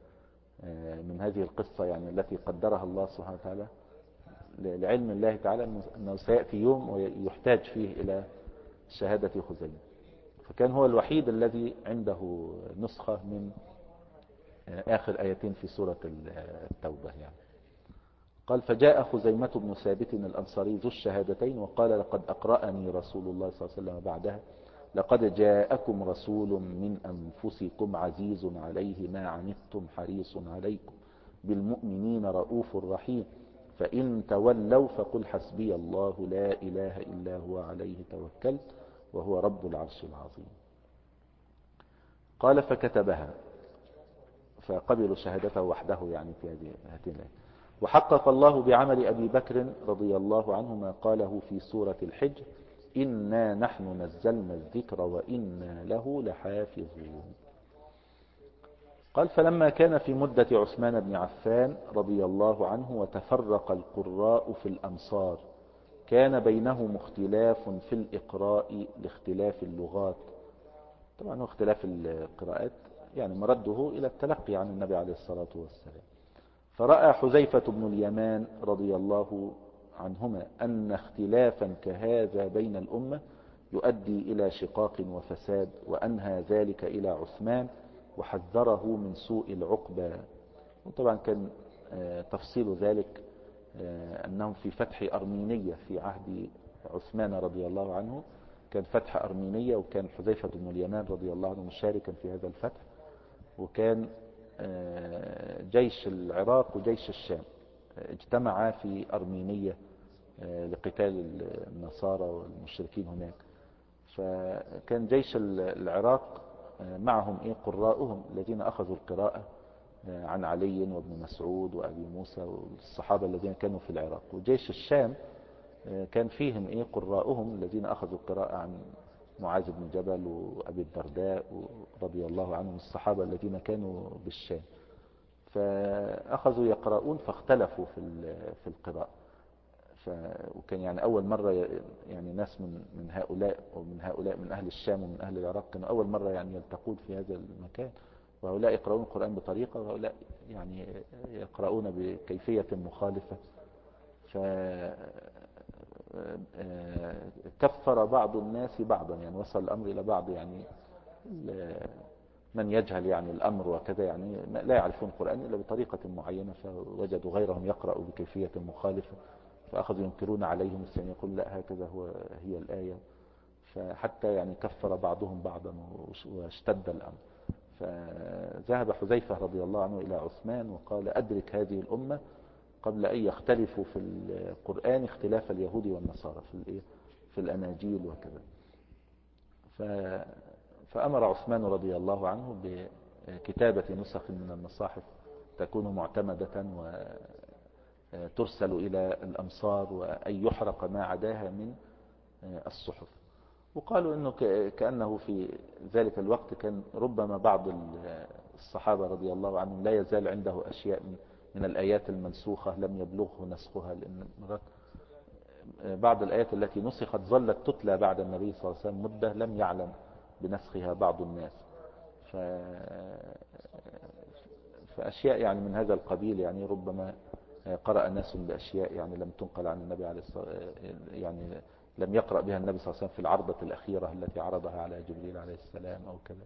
من هذه القصة يعني التي قدرها الله سبحانه وتعالى لعلم الله تعالى أنه سيأتي يوم ويحتاج فيه إلى شهادة خزيمة. فكان هو الوحيد الذي عنده نسخة من آخر آيتين في سورة التوبة يعني. قال فجاء خزيمة بن ثابت الأنصاري ذو الشهادتين وقال لقد أقرأني رسول الله صلى الله عليه وسلم بعدها لقد جاءكم رسول من أنفسكم عزيز عليه ما عنتم حريص عليكم بالمؤمنين رؤوف رحيم فإن تولوا فقل حسبي الله لا إله إلا هو عليه توكلت وهو رب العرش العظيم. قال فكتبها فقبلوا شهادته وحده يعني في هاتين الآيات. وحقق الله بعمل أبي بكر رضي الله عنه ما قاله في سورة الحجر: إنا نحن نزلنا الذكر وإنا له لحافظون. قال: فلما كان في مدة عثمان بن عفان رضي الله عنه وتفرق القراء في الأمصار كان بينهم اختلاف في الإقراء لاختلاف اللغات. طبعا هو اختلاف القراءات يعني مرده إلى التلقي عن النبي عليه الصلاة والسلام. فرأى حذيفة بن اليمان رضي الله عنهما أن اختلافا كهذا بين الأمة يؤدي إلى شقاق وفساد، وأنهى ذلك إلى عثمان وحذره من سوء العقبى. وطبعا كان تفصيل ذلك أنهم في فتح أرمينية في عهد عثمان رضي الله عنه، كان فتح أرمينية، وكان حذيفة بن اليمان رضي الله عنه مشاركا في هذا الفتح، وكان جيش العراق وجيش الشام اجتمعا في أرمينية لقتال النصارى والمشركين هناك. فكان جيش العراق معهم قراءهم الذين أخذوا القراءة عن علي وابن مسعود وأبي موسى والصحابة الذين كانوا في العراق. وجيش الشام كان فيهم قراءهم الذين أخذوا القراءة عن معاذ بن جبل وأبي الدرداء رضي الله عنهم الصحابة الذين كانوا بالشام. فأخذوا يقرؤون فاختلفوا في القراءة. وكان يعني أول مرة يعني ناس من هؤلاء من أهل الشام ومن أهل العراق كانوا أول مرة يعني يلتقون في هذا المكان، وهؤلاء يقرؤون القرآن بطريقة وهؤلاء يعني يقرؤون بكيفية مخالفة. كفر بعض الناس بعضا، يعني وصل الأمر إلى بعض يعني من يجهل يعني الأمر وكذا، يعني لا يعرفون القرآن إلا بطريقة معينة، فوجدوا غيرهم يقرأ بكيفية مخالفة فأخذوا ينكرون عليهم، الثاني يقول لا هكذا هي الآية. فحتى يعني كفر بعضهم بعضا واشتد الأمر. فذهب حذيفة رضي الله عنه إلى عثمان وقال: أدرك هذه الأمة قبل أن يختلفوا في القرآن اختلاف اليهود والنصارى في الأناجيل وكذا. فأمر عثمان رضي الله عنه بكتابة نسخ من المصاحف تكون معتمدة وترسل إلى الأمصار، وأن يحرق ما عداها من الصحف. وقالوا أنه كأنه في ذلك الوقت كان ربما بعض الصحابة رضي الله عنهم لا يزال عنده أشياء من الآيات المنسوخة لم يبلغه نسخها، لأن بعض الآيات التي نسخت ظلت تتلى بعد النبي صلى الله عليه وسلم مدة لم يعلم بنسخها بعض الناس. فأشياء يعني من هذا القبيل يعني ربما قرأ ناس بأشياء يعني لم تنقل عن النبي عليه الصلاة يعني لم يقرأ بها النبي صلى الله عليه وسلم في العرضة الأخيرة التي عرضها على جبريل عليه السلام أو كذا.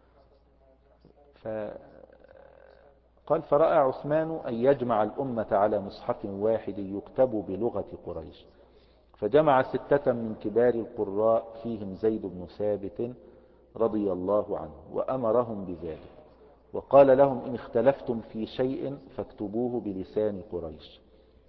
قال: فرأى عثمان أن يجمع الأمة على مصحف واحد يكتب بلغة قريش، فجمع 6 من كبار القراء فيهم زيد بن ثابت رضي الله عنه وأمرهم بذلك، وقال لهم: إن اختلفتم في شيء فاكتبوه بلسان قريش.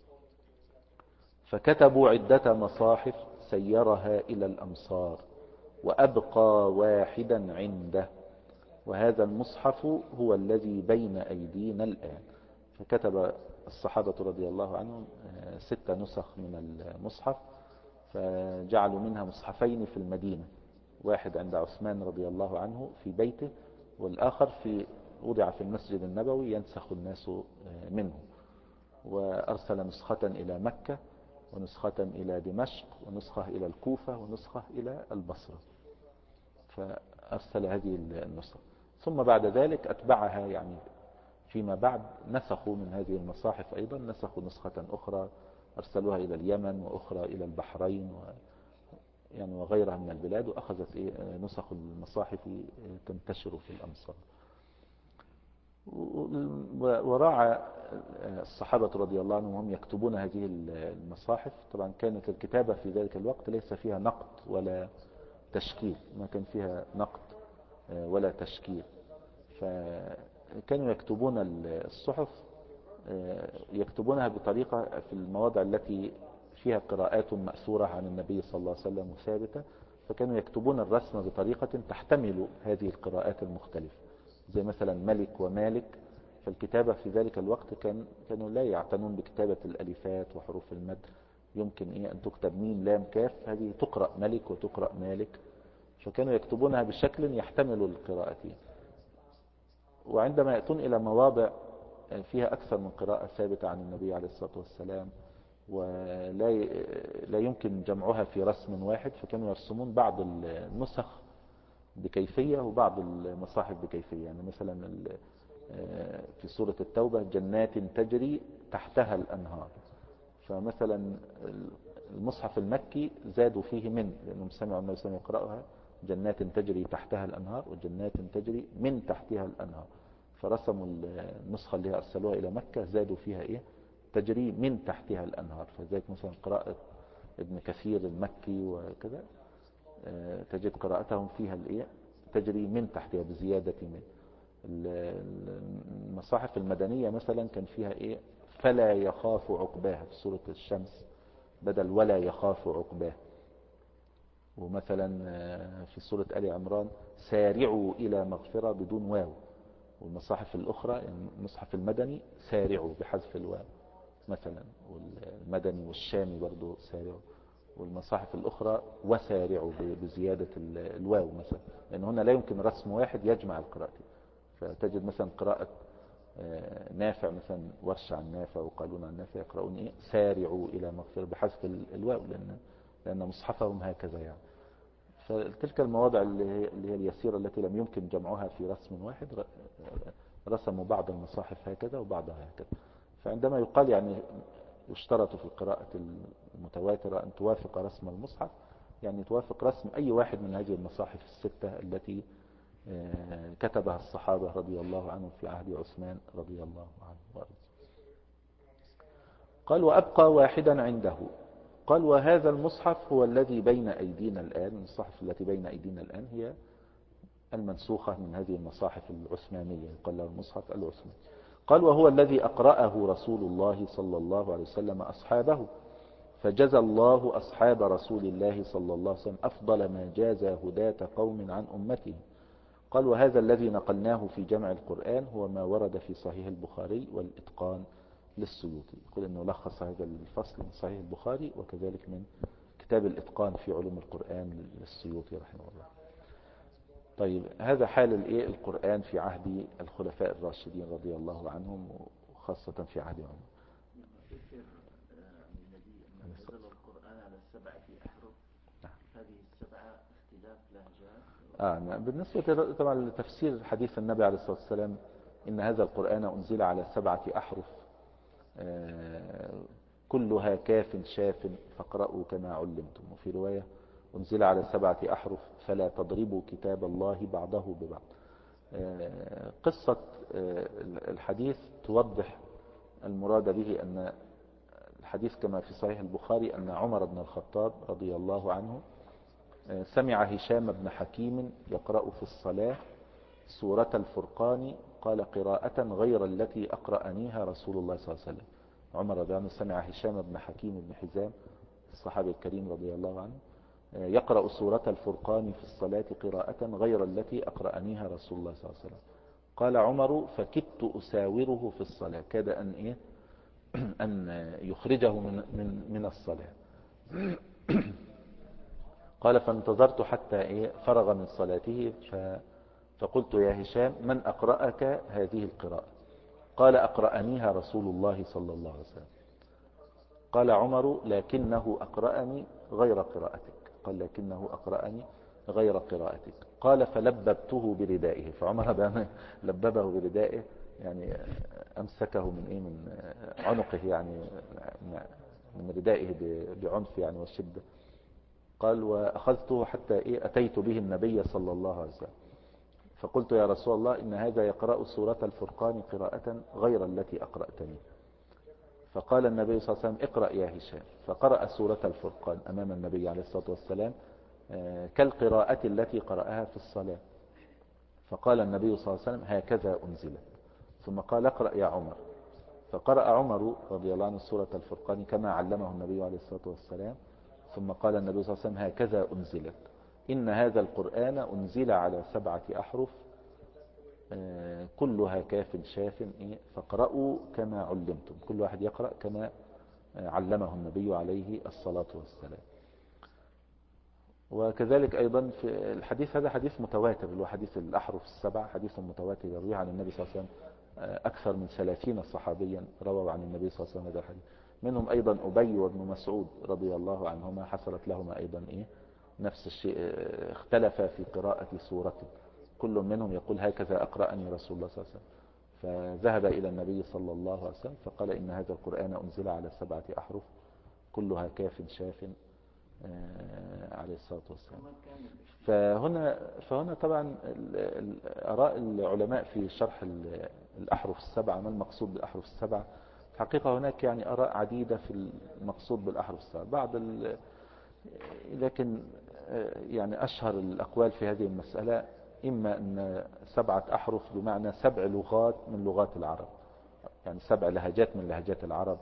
فكتبوا عدة مصاحف سيرها إلى الأمصار وأبقى واحدا عنده، وهذا المصحف هو الذي بين أيدينا الآن. فكتب الصحابة رضي الله عنهم 6 نسخ من المصحف، فجعلوا منها مصحفين في المدينة، واحد عند عثمان رضي الله عنه في بيته، والآخر وضع في المسجد النبوي ينسخ الناس منه. وأرسل نسخة إلى مكة، ونسخة إلى دمشق، ونسخة إلى الكوفة، ونسخة إلى البصرة. فأرسل هذه النسخة، ثم بعد ذلك أتبعها يعني فيما بعد نسخوا من هذه المصاحف أيضا، نسخوا نسخة أخرى أرسلوها إلى اليمن، وأخرى إلى البحرين يعني وغيرها من البلاد، وأخذت نسخ المصاحف تنتشر في الأمصار. وراعى الصحابة رضي الله عنهم وهم يكتبون هذه المصاحف. طبعا كانت الكتابة في ذلك الوقت ليس فيها نقد ولا تشكيل، ما كان فيها نقد ولا تشكيل، فكانوا يكتبون الصحف يكتبونها بطريقة في المواضع التي فيها قراءات مأثورة عن النبي صلى الله عليه وسلم وثابتة، فكانوا يكتبون الرسم بطريقة تحتمل هذه القراءات المختلفة، زي مثلا ملك ومالك فالكتابة في ذلك الوقت كانوا لا يعتنون بكتابة الألفات وحروف المد. يمكن أن تكتب ميم لام كاف، هذه تقرأ ملك وتقرأ مالك، فكانوا يكتبونها بشكل يحتمل القراءتين. وعندما يأتون إلى مواضع فيها أكثر من قراءة ثابتة عن النبي عليه الصلاة والسلام ولا لا يمكن جمعها في رسم واحد، فكانوا يرسمون بعض النسخ بكيفية وبعض المصاحف بكيفية. يعني مثلا في سورة التوبة جنات تجري تحتها الأنهار، فمثلا المصحف المكي زادوا فيه من، لأنهم سمعوا النبي صلى الله عليه وسلم يقرأها جنات تجري تحتها الأنهار وجنات تجري من تحتها الأنهار، فرسموا النسخة اللي أرسلوها إلى مكة زادوا فيها إيه تجري من تحتها الأنهار. فذلك مثلا قراءة ابن كثير المكي وكذا تجد قراءتهم فيها الإيه تجري من تحتها بزيادة من. المصاحف المدنية مثلا كان فيها إيه فلا يخاف عقباها في سورة الشمس بدل ولا يخاف عقباه. ومثلا في سورة آل عمران سارعوا إلى مغفرة بدون واو. والمصاحف الأخرى يعني المصحف المدني سارعوا بحذف الواو مثلا، والمدني والشامي برضو سارعوا. والمصاحف الأخرى وسارعوا بزيادة الواو مثلا، لأن هنا لا يمكن رسم واحد يجمع القراءتين. فتجد مثلا قراءة نافع مثلا ورش عن نافع وقالون عن نافع يقرؤون إيه سارعوا إلى مغفرة بحذف الواو لأن مصحفهم هكذا يعني. فتلك المواضع اللي هي اليسيرة التي لم يمكن جمعها في رسم واحد رسموا بعض المصاحف هكذا وبعضها هكذا. فعندما يقال يعني يشترط في القراءة المتواترة أن توافق رسم المصحف، يعني توافق رسم أي واحد من هذه المصاحف الستة التي كتبها الصحابة رضي الله عنهم في عهد عثمان رضي الله عنه وارضاه. قال وأبقى واحدا عنده. قال وهذا المصحف هو الذي بين أيدينا الآن. المصاحف التي بين أيدينا الآن هي المنسوخة من هذه المصاحف العثمانية، قال له المصحف العثماني. قال وهو الذي أقرأه رسول الله صلى الله عليه وسلم أصحابه، فجزى الله أصحاب رسول الله صلى الله عليه وسلم أفضل ما جاز هداة قوم عن أمته. قال وهذا الذي نقلناه في جمع القرآن هو ما ورد في صحيح البخاري والإتقان للسيوطي. يقول أنه لخص هذا الفصل من صحيح البخاري وكذلك من كتاب الإتقان في علوم القرآن للسيوطي رحمه الله. طيب هذا حال القرآن في عهد الخلفاء الراشدين رضي الله عنهم وخاصة في عهد عمر. ذكر النبي أن نزل القرآن على 7 أحرف، هذه السبعة اختلاف لهجات. بالنسبة طبعا لتفسير حديث النبي عليه الصلاة والسلام إن هذا القرآن أنزل على 7 أحرف كلها كاف شاف فاقرأوا كما علمتم. وفي رواية أنزل على 7 أحرف فلا تضربوا كتاب الله بعضه ببعض. قصة الحديث توضح المراد به. أن الحديث كما في صحيح البخاري أن عمر بن الخطاب رضي الله عنه سمع هشام بن حكيم يقرأ في الصلاة سورة الفرقان قال قراءة غير التي أقرأنيها رسول الله صلى الله عليه وسلم. عمر رضي الله عنه سمع هشام بن حكيم بن حزام الصحابي الكريم رضي الله عنه يقرأ سورة الفرقان في الصلاة قراءة غير التي أقرأنيها رسول الله صلى الله عليه وسلم. قال عمر فكدت أساوره في الصلاة، كاد أن يخرجه من الصلاة. قال فانتظرت حتى فرغ من صلاته فقلت يا هشام من أقرأك هذه القراءة؟ قال أقرأنيها رسول الله صلى الله عليه وسلم. قال عمر لكنه أقرأني غير قراءتك. قال لكنه أقرأني غير قراءتك. قال فلببته بردائه. فعمر لببه بردائه يعني أمسكه من عنقه يعني من ردائه بعنف يعني وشدة. قال وأخذته حتى أتيت به النبي صلى الله عليه وسلم فقلت يا رسول الله إن هذا يقرأ سورة الفرقان قراءة غير التي أقرأتني. فقال النبي صلى الله عليه وسلم اقرأ يا هشام. فقرأ سورة الفرقان أمام النبي عليه الصلاة والسلام كالقراءة التي قرأها في الصلاة. فقال النبي صلى الله عليه وسلم هكذا أنزلت. ثم قال اقرأ يا عمر. فقرأ عمر رضي الله عنه سورة الفرقان كما علمه النبي عليه الصلاة والسلام. ثم قال النبي صلى الله عليه وسلم هكذا أنزلت إن هذا القرآن أنزل على 7 أحرف كلها كاف شاف فاقرأوا كما علمتم، كل واحد يقرأ كما علمه النبي عليه الصلاة والسلام. وكذلك أيضا في الحديث هذا حديث متواتر، اللي هو حديث الأحرف السبع، حديث متواتر يرويه عن النبي صلى الله عليه وسلم أكثر من 30 صحابيا رووا عن النبي صلى الله عليه وسلم هذا الحديث، منهم أيضا أبي وابن مسعود رضي الله عنهما، حصلت لهما أيضا نفس الشيء، اختلف في قراءة سورته، كل منهم يقول هكذا أقرأني رسول الله صلى الله عليه وسلم، فذهب إلى النبي صلى الله عليه وسلم فقال إن هذا القرآن أنزل على 7 أحرف كلها كاف شاف عليه الصلاة والسلام. فهنا طبعا آراء العلماء في شرح الأحرف السبعة، ما المقصود بالأحرف السبعة؟ الحقيقة هناك يعني آراء عديدة في المقصود بالأحرف السبعة، لكن يعني أشهر الأقوال في هذه المسألة إما أن 7 أحرف بمعنى 7 لغات من لغات العرب، يعني 7 لهجات من لهجات العرب.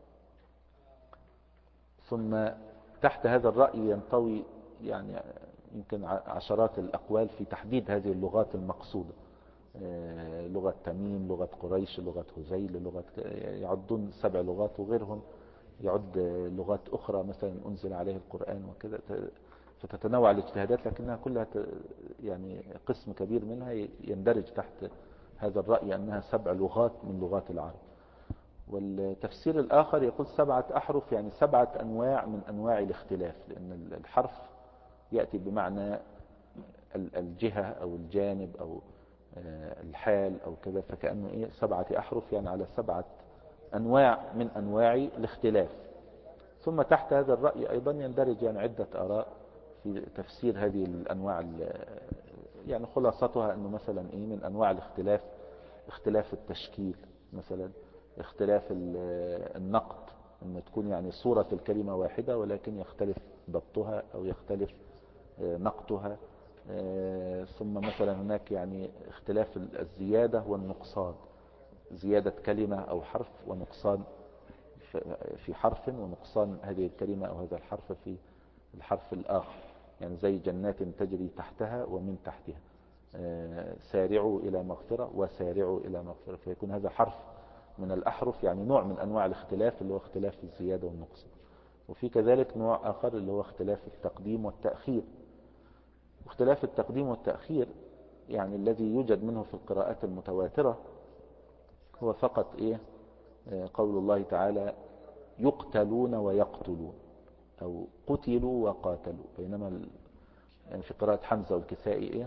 ثم تحت هذا الرأي ينطوي يعني يمكن عشرات الأقوال في تحديد هذه اللغات المقصودة، لغة تميم، لغة قريش، لغة هذيل، يعدون 7 لغات، وغيرهم يعد لغات أخرى مثلا أنزل عليه القرآن وكذا، فتتنوع الاجتهادات، لكنها كلها يعني قسم كبير منها يندرج تحت هذا الرأي أنها 7 لغات من لغات العرب. والتفسير الآخر يقول 7 أحرف يعني 7 أنواع من أنواع الاختلاف، لأن الحرف يأتي بمعنى الجهة أو الجانب أو الحال أو كذا، فكأنه 7 أحرف يعني على 7 أنواع من أنواع الاختلاف. ثم تحت هذا الرأي أيضا يندرج يعني عدة آراء في تفسير هذه الأنواع، يعني خلاصتها أنه مثلا من أنواع الاختلاف اختلاف التشكيل، مثلا اختلاف النقط، أن تكون يعني صورة الكلمة واحدة ولكن يختلف ضبطها أو يختلف نقطها. ثم مثلا هناك يعني اختلاف الزيادة والنقصان، زيادة كلمة أو حرف ونقصان في حرف، ونقصان هذه الكلمة أو هذا الحرف في الحرف الآخر، يعني زي جنات تجري تحتها ومن تحتها، سارعوا إلى مغفرة وسارعوا إلى مغفرة، فيكون هذا حرف من الأحرف، يعني نوع من أنواع الاختلاف اللي هو اختلاف الزيادة والنقصان. وفي كذلك نوع آخر اللي هو اختلاف التقديم والتأخير. اختلاف التقديم والتأخير يعني الذي يوجد منه في القراءات المتواترة هو فقط قول الله تعالى يقتلون ويقتلون، أو قتلوا وقاتلوا، بينما يعني في قراءة حمزة والكسائي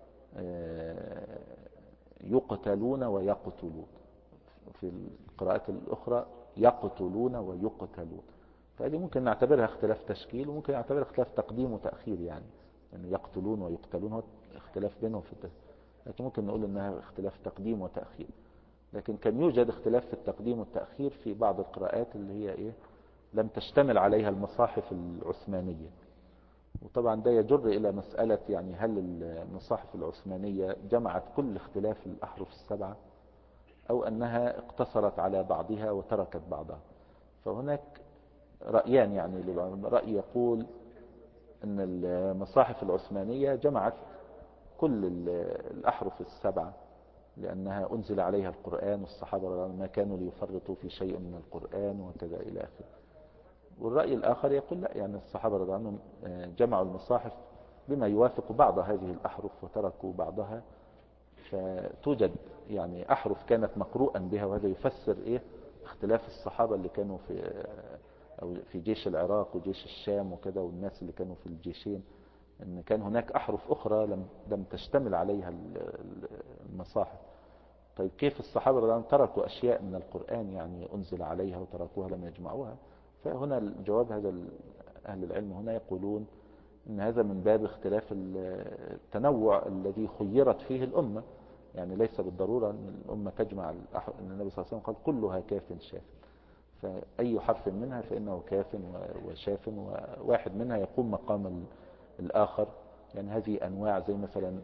يقتلون ويقتلون، في القراءات الأخرى يقتلون ويقتلون. فهذه ممكن نعتبرها اختلاف تشكيل، وممكن نعتبرها اختلاف تقديم وتأخير، يعني يقتلون ويقتلون هو اختلاف بينهم في التشكيل، لكن ممكن نقول انها اختلاف تقديم وتأخير. لكن كان يوجد اختلاف في التقديم والتأخير في بعض القراءات اللي هي لم تشتمل عليها المصاحف العثمانية. وطبعا ده يجر إلى مسألة يعني هل المصاحف العثمانية جمعت كل اختلاف الأحرف السبعة أو أنها اقتصرت على بعضها وتركت بعضها. فهناك رأيان، يعني رأي يقول أن المصاحف العثمانية جمعت كل الأحرف السبعة لأنها أنزل عليها القرآن، والصحابة ما كانوا ليفرطوا في شيء من القرآن وكذا إلى آخره. والرأي الآخر يقول لا، يعني الصحابة رضي الله عنهم جمعوا المصاحف بما يوافق بعض هذه الأحرف وتركوا بعضها، فتوجد يعني أحرف كانت مقروءا بها، وهذا يفسر اختلاف الصحابة اللي كانوا في جيش العراق وجيش الشام وكذا، والناس اللي كانوا في الجيشين، ان كان هناك أحرف أخرى لم تشتمل عليها المصاحف. طيب كيف الصحابة رضي الله عنهم تركوا أشياء من القرآن يعني أنزل عليها وتركوها لم يجمعوها؟ فهنا الجواب، هذا أهل العلم هنا يقولون ان هذا من باب اختلاف التنوع الذي خيرت فيه الأمة، يعني ليس بالضرورة ان الأمة تجمع ان النبي صلى الله عليه وسلم قال كلها كاف شاف، فأي حرف منها فإنه كاف وشاف، وواحد منها يقوم مقام الآخر. يعني هذه أنواع زي مثلا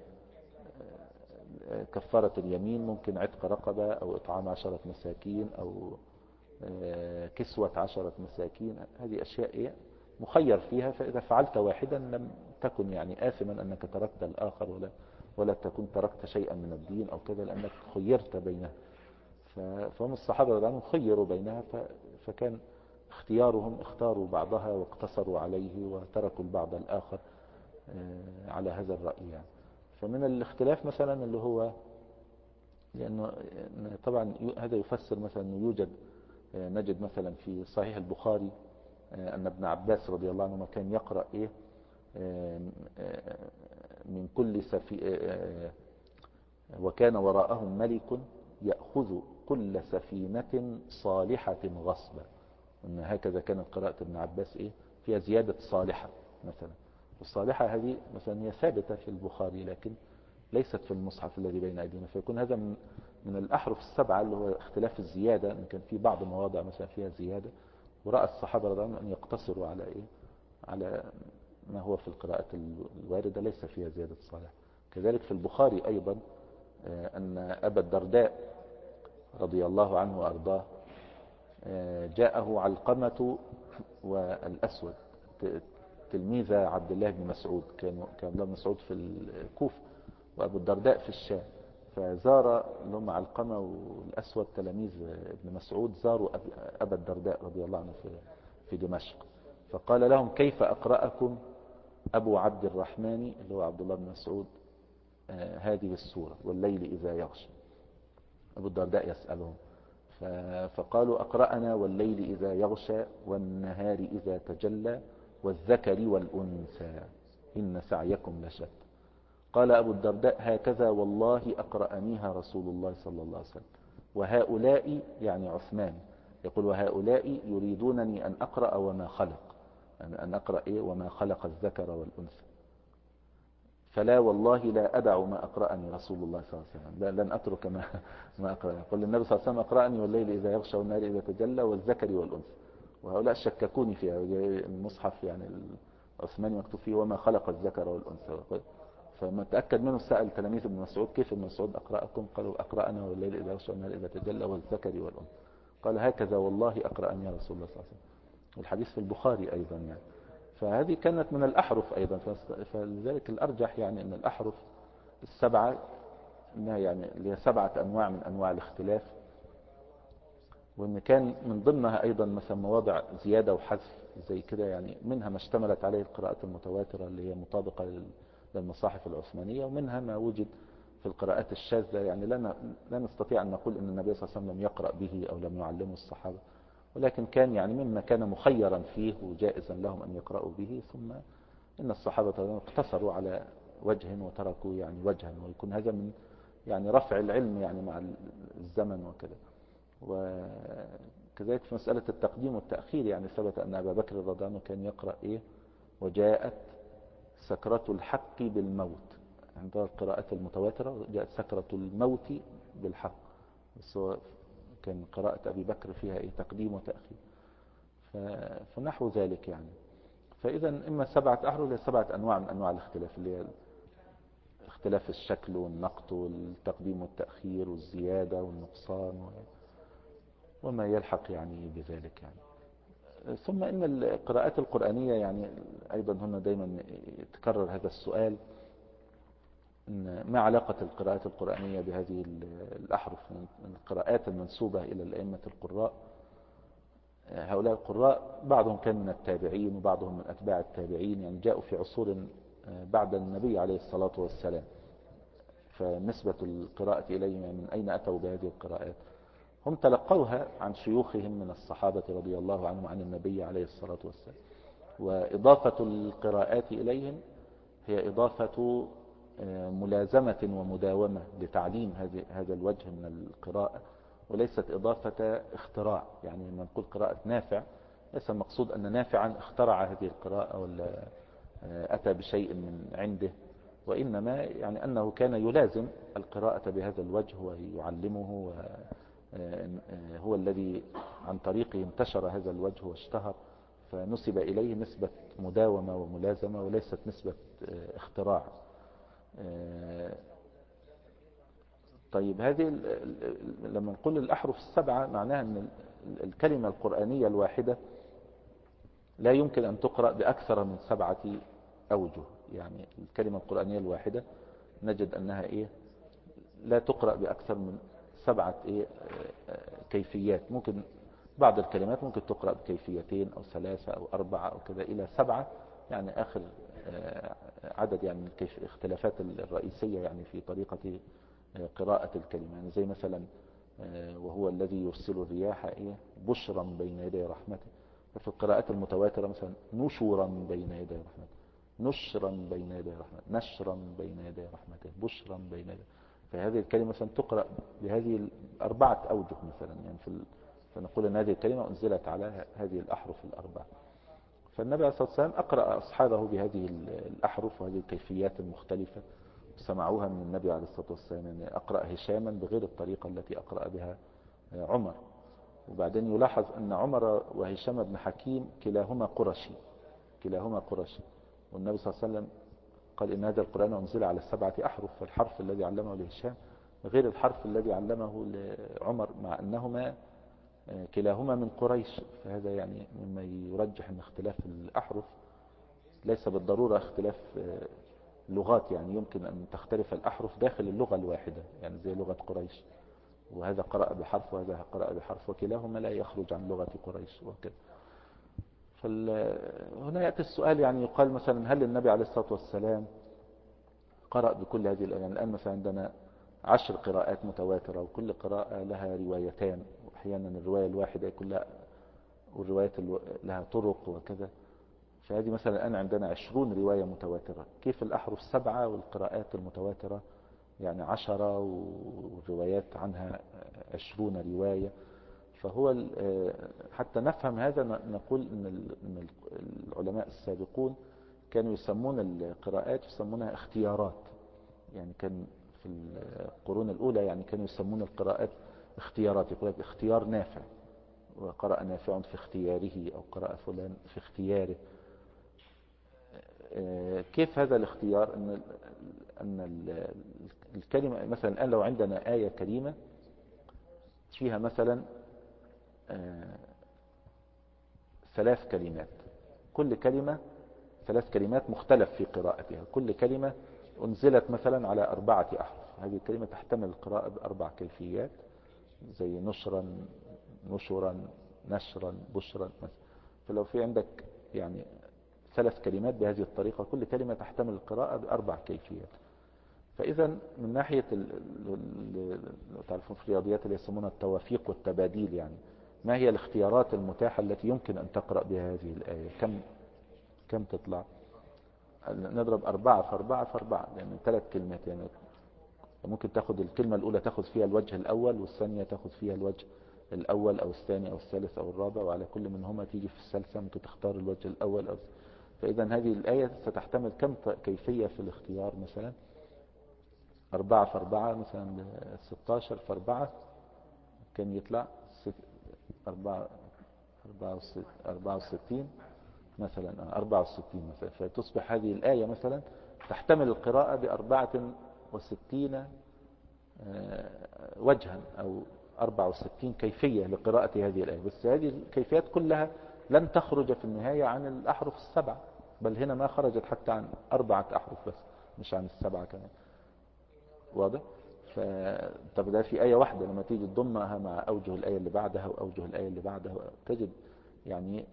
كفارة اليمين، ممكن عتق رقبة أو إطعام 10 مساكين أو كسوة 10 مساكين، هذه أشياء مخير فيها، فإذا فعلت واحدا لم تكن يعني آثما أنك تركت الآخر ولا تكون تركت شيئا من الدين أو كذا، لأنك خيرت بينها. فهم الصحابة رضي الله عنهم خيروا بينها، فكان اختيارهم اختاروا بعضها واقتصروا عليه وتركوا البعض الآخر على هذا الرأي يعني. فمن الاختلاف مثلا اللي هو، لأنه طبعا هذا يفسر مثلا أنه يوجد، نجد مثلا في صحيح البخاري أن ابن عباس رضي الله عنهما كان يقرأ إيه من كل وكان وراءهم ملك يأخذ كل سفينة صالحة غصبا. أن هكذا كانت قراءة ابن عباس إيه فيها زيادة صالحة مثلا. والصالحة هذه مثلا هي ثابتة في البخاري لكن ليست في المصحف الذي بين أيدينا، فيكون هذا من الأحرف السبعة اللي هو اختلاف الزيادة، أن كان في بعض مواضع مثلا فيها زيادة، ورأى الصحابة رضي الله عنهم أن يقتصروا على إيه على ما هو في القراءة الواردة ليس فيها زيادة صالحة. كذلك في البخاري أيضا أن أبا الدرداء رضي الله عنه وأرضاه جاءه علقمة والأسود تلميذ عبد الله بن مسعود، كان عبد الله بن مسعود في الكوفة وأبو الدرداء في الشام، فزار لهم علقمة والأسود تلاميذ ابن مسعود زاروا أبا الدرداء رضي الله عنه في دمشق، فقال لهم كيف أقرأكم أبو عبد الرحمن اللي هو عبد الله بن مسعود هذه السورة والليل إذا يغشى. أبو الدرداء يسألهم فقالوا أقرأنا والليل إذا يغشى والنهار إذا تجلى والذكر والأنثى إن سعيكم لشتى. قال أبو الدرداء هكذا والله أقرأنيها رسول الله صلى الله عليه وسلم، وهؤلاء يعني عثمان يقول وهؤلاء يريدونني أن أقرأ وما خلق، يعني أن أقرأ إيه وما خلق الذكر والأنثى، فلا والله لا أدع ما أقرأني رسول الله صلى الله عليه وسلم، لن أترك ما أقرأني. يقول النبي صلى الله عليه وسلم أقرأني والليل إذا يغشى والنهار إذا تجلى والذكر والأنثى، وهؤلاء شككوني فيها. المصحف يعني العثماني مكتوب فيه وما خلق الذكر والأنثى، فما تأكد منه سأل تلاميذ ابن مسعود كيف ابن مسعود أقرأكم؟ قالوا أقرأنا والليل إذا يغشى والنهار إذا تجلى والذكر والأنثى. قال هكذا والله أقرأني رسول الله صلى الله عليه وسلم. والحديث في البخاري أيضا يعني. فهذه كانت من الأحرف أيضا، فلذلك الأرجح يعني أن الأحرف السبعة إنها يعني اللي هي 7 أنواع من أنواع الاختلاف، وإن كان من ضمنها أيضا مثلا مواضع زيادة وحذف زي كده، يعني منها ما اشتملت عليه القراءات المتواترة اللي هي مطابقة للمصاحف العثمانية، ومنها ما وجد في القراءات الشاذة، يعني لا نستطيع أن نقول أن النبي صلى الله عليه وسلم لم يقرأ به أو لم يعلمه الصحابة، ولكن كان يعني مما كان مخيرا فيه وجائزا لهم أن يقرأوا به، ثم إن الصحابة اقتصروا على وجه وتركوا يعني وجها، ويكون هذا من يعني رفع العلم يعني مع الزمن وكذا. وكذلك في مسألة التقديم والتأخير يعني ثبت أن أبا بكر رضي الله عنه كان يقرأ إيه وجاءت سكرة الحق بالموت، عند القراءات المتواترة جاءت سكرة الموت بالحق، بس كان قراءة أبي بكر فيها إيه تقديم وتأخير، فنحو ذلك يعني. فإذا إما 7 أحرف هي 7 أنواع من أنواع الاختلاف، اللي هي اختلاف الشكل والنقط والتقديم والتأخير والزيادة والنقصان وما يلحق يعني بذلك يعني. ثم إن القراءات القرآنية يعني أيضا هنا دايما يتكرر هذا السؤال، إن ما علاقة القراءات القرآنية بهذه الأحرف من القراءات المنسوبة إلى الأئمة القراء. هؤلاء القراء بعضهم كان من التابعين وبعضهم من أتباع التابعين، يعني جاءوا في عصور بعد النبي عليه الصلاة والسلام، فنسبة القراءة إليهم من أين أتوا بهذه القراءات؟ هم تلقوها عن شيوخهم من الصحابة رضي الله عنهم عن النبي عليه الصلاة والسلام، وإضافة القراءات إليهم هي إضافة ملازمة ومداومة لتعليم هذا الوجه من القراءة، وليست إضافة اختراع. يعني لما نقول قراءة نافع ليس المقصود أن نافعا اخترع هذه القراءة ولا أتى بشيء من عنده، وإنما يعني أنه كان يلازم القراءة بهذا الوجه ويعلمه، هو الذي عن طريقه انتشر هذا الوجه واشتهر، فنسب إليه نسبة مداومة وملازمة وليست نسبة اختراع. طيب هذه لما نقول الأحرف السبعة معناها أن الكلمة القرآنية الواحدة لا يمكن أن تقرأ بأكثر من 7 أوجه، يعني الكلمة القرآنية الواحدة نجد أنها إيه لا تقرأ بأكثر من 7 إيه كيفيات. ممكن بعض الكلمات ممكن تقرأ بكيفيتين أو 3 أو 4 أو كذا إلى 7، يعني آخر عدد يعني الاختلافات الرئيسية يعني في طريقة قراءة الكلمة. يعني زي مثلا وهو الذي يرسل الرياح إيه بشرا بين يدي رحمته. ففي القراءات المتواترة مثلا نشرا بين يدي رحمته، نشرا بين يدي رحمته، نشرا بين يدي رحمته، بشرا بين يدي. فهذه الكلمة مثلا تقرأ بهذه 4 أوجه مثلا، يعني فنقول أن هذه الكلمة أنزلت على هذه الأحرف 4. فالنبي عليه الصلاة والسلام أقرأ أصحابه بهذه الأحرف وهذه الكيفيات المختلفة، سمعوها من النبي عليه الصلاة والسلام. يعني أقرأ هشاما بغير الطريقة التي أقرأ بها عمر. وبعدين يلاحظ أن عمر وهشام بن حكيم كلاهما قرشي، كلاهما قرشي. والنبي صلى الله عليه وسلم قال إن هذا القرآن أنزل على 7 أحرف، فالحرف الذي علمه لهشام غير الحرف الذي علمه لعمر، مع أنهما كلاهما من قريش. فهذا يعني مما يرجح أن اختلاف الأحرف ليس بالضرورة اختلاف لغات، يعني يمكن أن تختلف الأحرف داخل اللغة الواحدة، يعني زي لغة قريش، وهذا قرأ بحرف وهذا قرأ بحرف وكلاهما لا يخرج عن لغة قريش وكذا. هنا يأتي السؤال، يعني يقال مثلا هل النبي عليه الصلاة والسلام قرأ بكل هذه الآيات؟ يعني الآن مثلا عندنا 10 قراءات متواترة، وكل قراءة لها روايتان، وأحيانا الرواية الواحدة يكون لها والروايات لها طرق وكذا. فهذه مثلا الآن عندنا 20 رواية متواترة. كيف الأحرف 7 والقراءات المتواترة يعني 10 والروايات عنها 20 رواية؟ فهو حتى نفهم هذا نقول إن العلماء السابقون كانوا يسمون القراءات يسمونها اختيارات. يعني كان في القرون الأولى يعني كانوا يسمون القراءات اختيارات، يقول لك اختيار نافع، وقرأ نافع في اختياره، أو قرأ فلان في اختياره. كيف هذا الاختيار؟ أن الكلمة مثلا الآن لو عندنا آية كريمة فيها مثلا 3 كلمات، كل كلمة 3 كلمات مختلف في قراءتها، كل كلمة أنزلت مثلا على 4 أحرف. هذه الكلمة تحتمل القراءة ب4 كيفيات، زي نشرا، نشرا، نشرا، بشرا مثلا. فلو في عندك يعني 3 كلمات بهذه الطريقة، كل كلمة تحتمل القراءة ب4 كيفيات. فإذا من ناحية لو تعرفون في الرياضيات اللي يسمونها التوافيق والتباديل، يعني ما هي الاختيارات المتاحة التي يمكن أن تقرأ بها هذه الآية؟ كم تطلع؟ نضرب 4 في 4 في 4، لأن 3 كلمات يعني ممكن تاخد الكلمة الأولى تاخد فيها الوجه الأول، والثانية تاخد فيها الوجه الأول أو الثاني أو الثالث أو الرابع، وعلى كل منهما تيجي في الثالثة ممكن تختار الوجه الأول أو. فإذا هذه الآية ستحتمل كم كيفية في الاختيار؟ مثلا 4 في 4 مثلا 16 في 4 كان يطلع 64 مثلا، 64 مثلا. فتصبح هذه الآية مثلا تحتمل القراءة ب64 وجها أو 64 كيفية لقراءة هذه الآية. بس هذه الكيفيات كلها لن تخرج في النهاية عن الأحرف 7، بل هنا ما خرجت حتى عن 4 أحرف بس، مش عن 7 كمان. واضح؟ طب ده في آية واحدة، لما تيجي تضمها مع أوجه الآية اللي بعدها وأوجه الآية اللي بعدها تجد يعني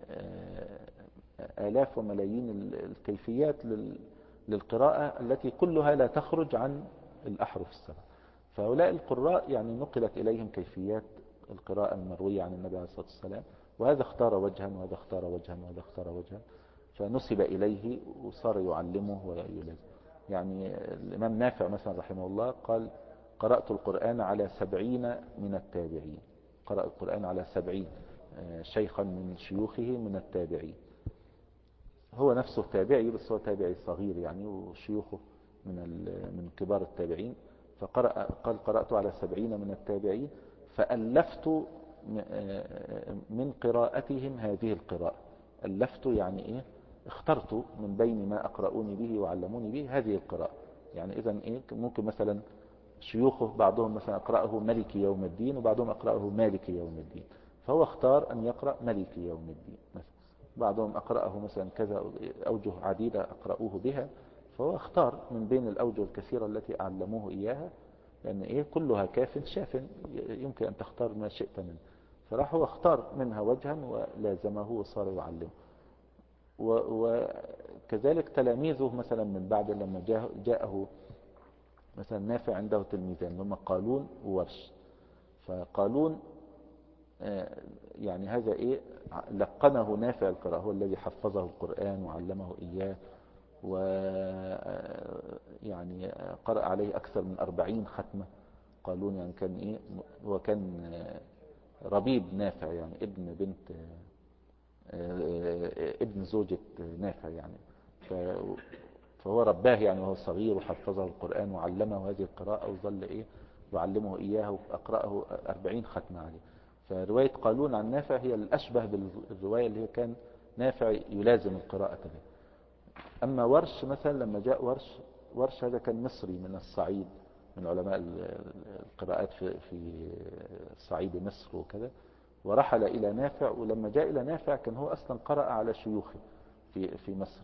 آلاف وملايين الكيفيات للقراءة التي كلها لا تخرج عن الأحرف 7. فهؤلاء القراء يعني نقلت إليهم كيفيات القراءة المروية عن النبي عليه الصلاة والسلام، وهذا اختار وجها وهذا اختار وجها وهذا اختار وجها، فنسب إليه وصار يعلمه ويلازم. يعني الإمام نافع مثلا رحمه الله قال قرأت القرآن على 70 من التابعين، قرأ القرآن على 70 شيخا من شيوخه من التابعين. هو نفسه تابعي، بس هو تابعي صغير يعني، وشيوخه من كبار التابعين. قال قرأت على 70 من التابعين فألفت من قراءتهم هذه القراءة. ألفت يعني إيه؟ اخترت من بين ما أقرؤوني به وعلموني به هذه القراءة. يعني إذن إيه؟ ممكن مثلا شيوخه بعضهم مثلا أقرأه ملك يوم الدين، وبعضهم أقرأه مالك يوم الدين، فهو اختار أن يقرأ ملك يوم الدين مثلا. بعضهم أقرأه مثلا كذا، أوجه عديدة أقرأوه بها، فهو اختار من بين الأوجه الكثيرة التي أعلموه إياها، لأن إيه كلها كاف شاف، يمكن أن تختار ما شئت منه. فراح هو اختار منها وجها ولازمه وصار يعلمه. وكذلك تلاميذه مثلا من بعد لما جاءه مثلا نافع عنده تلميذان هم قالون وورش. فقالون يعني هذا ايه لقنه نافع القراءة، هو الذي حفظه القرآن وعلمه إياه، ويعني قرأ عليه أكثر من 40 ختمة. قالون يعني كان ايه هو كان ربيب نافع، يعني ابن بنت ابن زوجة نافع يعني. فهو رباه يعني وهو صغير وحفظه القرآن وعلمه هذه القراءة وظل ايه يعلمه إياه وأقرأه 40 ختمة عليه. فرواية قالون عن نافع هي الأشبه بالرواية اللي هي كان نافع يلازم القراءة بها. أما ورش مثلا لما جاء ورش هذا كان مصري من الصعيد، من علماء القراءات في صعيد مصر وكذا، ورحل إلى نافع. ولما جاء إلى نافع كان هو أصلا قرأ على شيوخه في مصر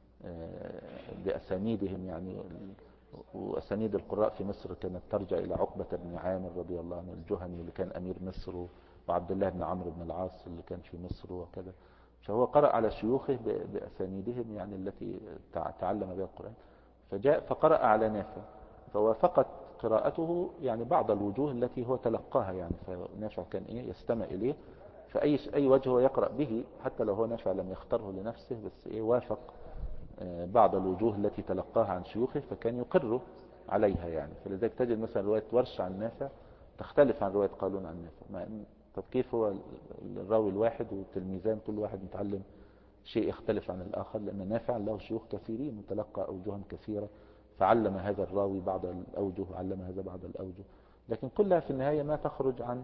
بأسانيدهم يعني. وأسانيد القراء في مصر كانت ترجع إلى عقبة بن عامر رضي الله عنه الجهني اللي كان أمير مصر، وعبد الله بن عمرو بن العاص اللي كان في مصر وكذا. فهو قرأ على شيوخه بأسانيدهم يعني التي تعلم بها القرآن. فقرأ على نافع، فوافقت قراءته يعني بعض الوجوه التي هو تلقاها يعني. فنافع كان إيه يستمع إليه، فأي وجه هو يقرأ به حتى لو هو نافع لم يختاره لنفسه، بس إيه وافق بعض الوجوه التي تلقاها عن شيوخه فكان يقر عليها يعني. فلذلك تجد مثلا رواية ورش عن نافع تختلف عن رواية قالون عن نافع. مع أن طب كيف هو الراوي الواحد والتلميذان كل واحد متعلم شيء يختلف عن الآخر؟ لأن نافع له شيوخ كثيرين وتلقى أوجها كثيرة، فعلم هذا الراوي بعض الأوجه وعلم هذا بعض الأوجه، لكن كلها في النهاية ما تخرج عن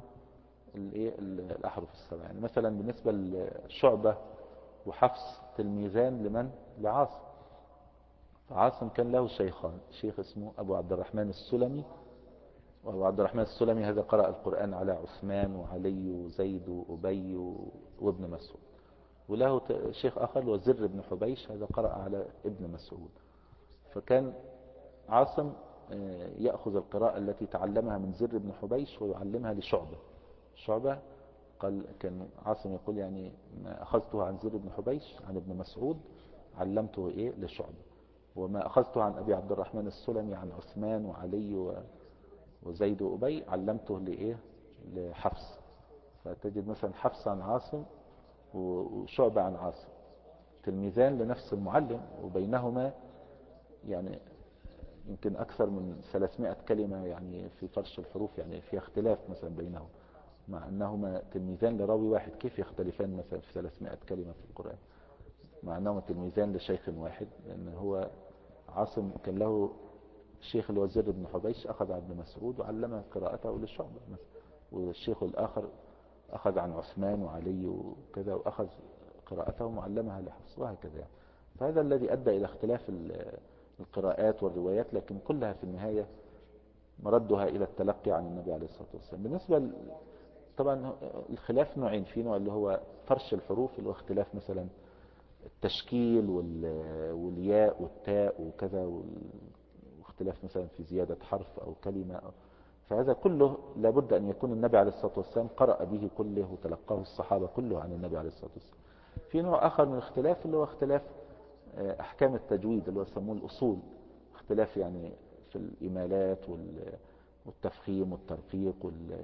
الأحرف السبع. يعني مثلا بالنسبة لشعبة وحفص تلميذان لمن؟ لعاصم. فعاصم كان له شيخان، شيخ اسمه أبو عبد الرحمن السلمي. وأبو عبد الرحمن السلمي هذا قرأ القرآن على عثمان وعلي وزيد وأبي وابن مسعود. وله شيخ آخر وزر بن حبيش، هذا قرأ على ابن مسعود. فكان عاصم يأخذ القراءة التي تعلمها من زر بن حبيش ويعلمها لشعبة. شعبة قال كان عاصم يقول يعني ما أخذته عن زر بن حبيش عن ابن مسعود علمته إيه لشعبة، وما أخذته عن أبي عبد الرحمن السلمي عن عثمان وعلي وزيد وأبي علمته لإيه لحفص. فتجد مثلا حفص عن عاصم وشعبة عن عاصم تلميذان لنفس المعلم، وبينهما يعني يمكن أكثر من 300 كلمة يعني في فرش الحروف، يعني في اختلاف مثلا بينهم، مع أنهما تلميذان لراوي واحد. كيف يختلفان مثلا في 300 كلمة في القرآن مع أنهما تلميذان لشيخ واحد؟ لأن هو عاصم كان له الشيخ الوزير بن حبيش أخذ عن ابن مسعود وعلم قراءته للشعبة، والشيخ الآخر أخذ عن عثمان وعلي وكذا وأخذ قراءته وعلمها لحفص وهكذا يعني. فهذا الذي أدى إلى اختلاف القراءات والروايات، لكن كلها في النهاية مردها إلى التلقي عن النبي عليه الصلاة والسلام. بالنسبة طبعا الخلاف نوعين، في نوع اللي هو فرش الحروف اللي هو اختلاف مثلا التشكيل والياء والتاء وكذا، واختلاف مثلا في زيادة حرف أو كلمة، فهذا كله لابد أن يكون النبي عليه الصلاة والسلام قرأ به كله وتلقاه الصحابة كله عن النبي عليه الصلاة والسلام. في نوع آخر من الاختلاف اللي هو اختلاف أحكام التجويد اللي هو يسموه الأصول، اختلاف يعني في الإمالات والتفخيم والترقيق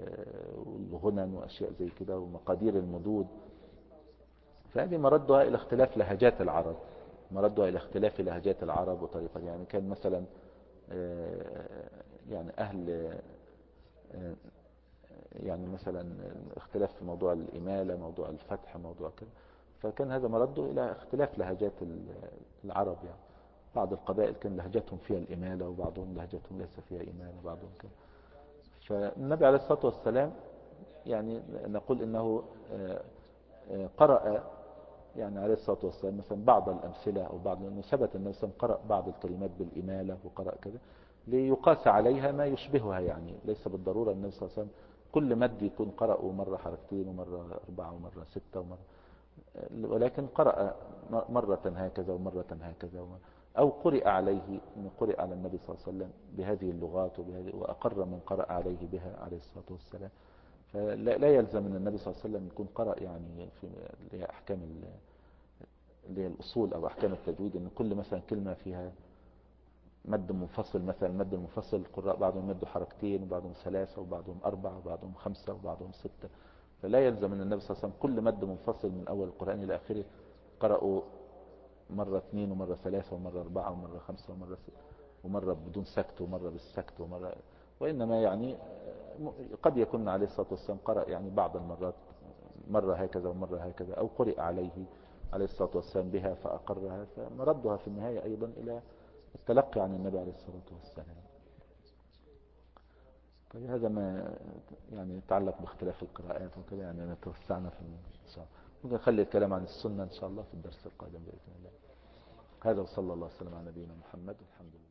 والغنن وأشياء زي كده ومقادير المدود. فهذه مردها إلى اختلاف لهجات العرب، مردها إلى اختلاف لهجات العرب وطريقة. يعني كان مثلا يعني أهل يعني مثلا اختلاف في موضوع الإمالة، موضوع الفتح، موضوع كده، فكان هذا مرده إلى اختلاف لهجات العرب. يعني بعض القبائل كان لهجتهم فيها الإمالة وبعضهم لهجتهم ليس فيها إمالة بعضهم كده. فالنبي عليه الصلاة والسلام يعني نقول إنه قرأ يعني عليه الصلاة والسلام مثلا بعض الأمثلة أو بعض، لأنه ثبت أنه قرأ بعض الكلمات بالإمالة وقرأ كذا ليقاس عليها ما يشبهها. يعني ليس بالضرورة النبي صلى الله عليه وسلم كل مد يكون قرأه مرة حركتين ومرة 4 ومرة 6 ولكن قرأ مرة هكذا ومرة هكذا أو قرئ عليه، إنه قرئ على النبي صلى الله عليه وسلم بهذه اللغات وأقر من قرأ عليه بها عليه الصلاة والسلام. فلا يلزم أن النبي صلى الله عليه وسلم يكون قرأ يعني في اللي هي أحكام اللي هي الأصول أو أحكام التجويد، إن كل مثلا كلمة فيها مد منفصل، مثلا المد المنفصل القراء بعضهم يمدوا حركتين وبعضهم ثلاثة وبعضهم أربعة وبعضهم خمسة وبعضهم ستة. فلا يلزم أن النبي صلى الله عليه وسلم كل مد منفصل من أول القرآن إلى آخره قرأوا مرة اثنين ومرة ثلاثة ومرة أربعة ومرة خمسة ومرة ستة ومرة بدون سكت ومرة بالسكت ومرة، وإنما يعني قد يكون عليه الصلاة والسلام قرأ يعني بعض المرات مرة هكذا ومرة هكذا، أو قرئ عليه عليه الصلاة والسلام بها فأقرها، فمردها في النهاية أيضا إلى التلقي عن النبي عليه الصلاة والسلام. طيب هذا ما يعني يتعلق باختلاف القراءات وكذا، يعني نتوسعنا في إن شاء الله. ممكن نخلي الكلام عن السنة إن شاء الله في الدرس القادم بإذن الله. هذا وصلى الله وسلم على نبينا محمد والحمد لله.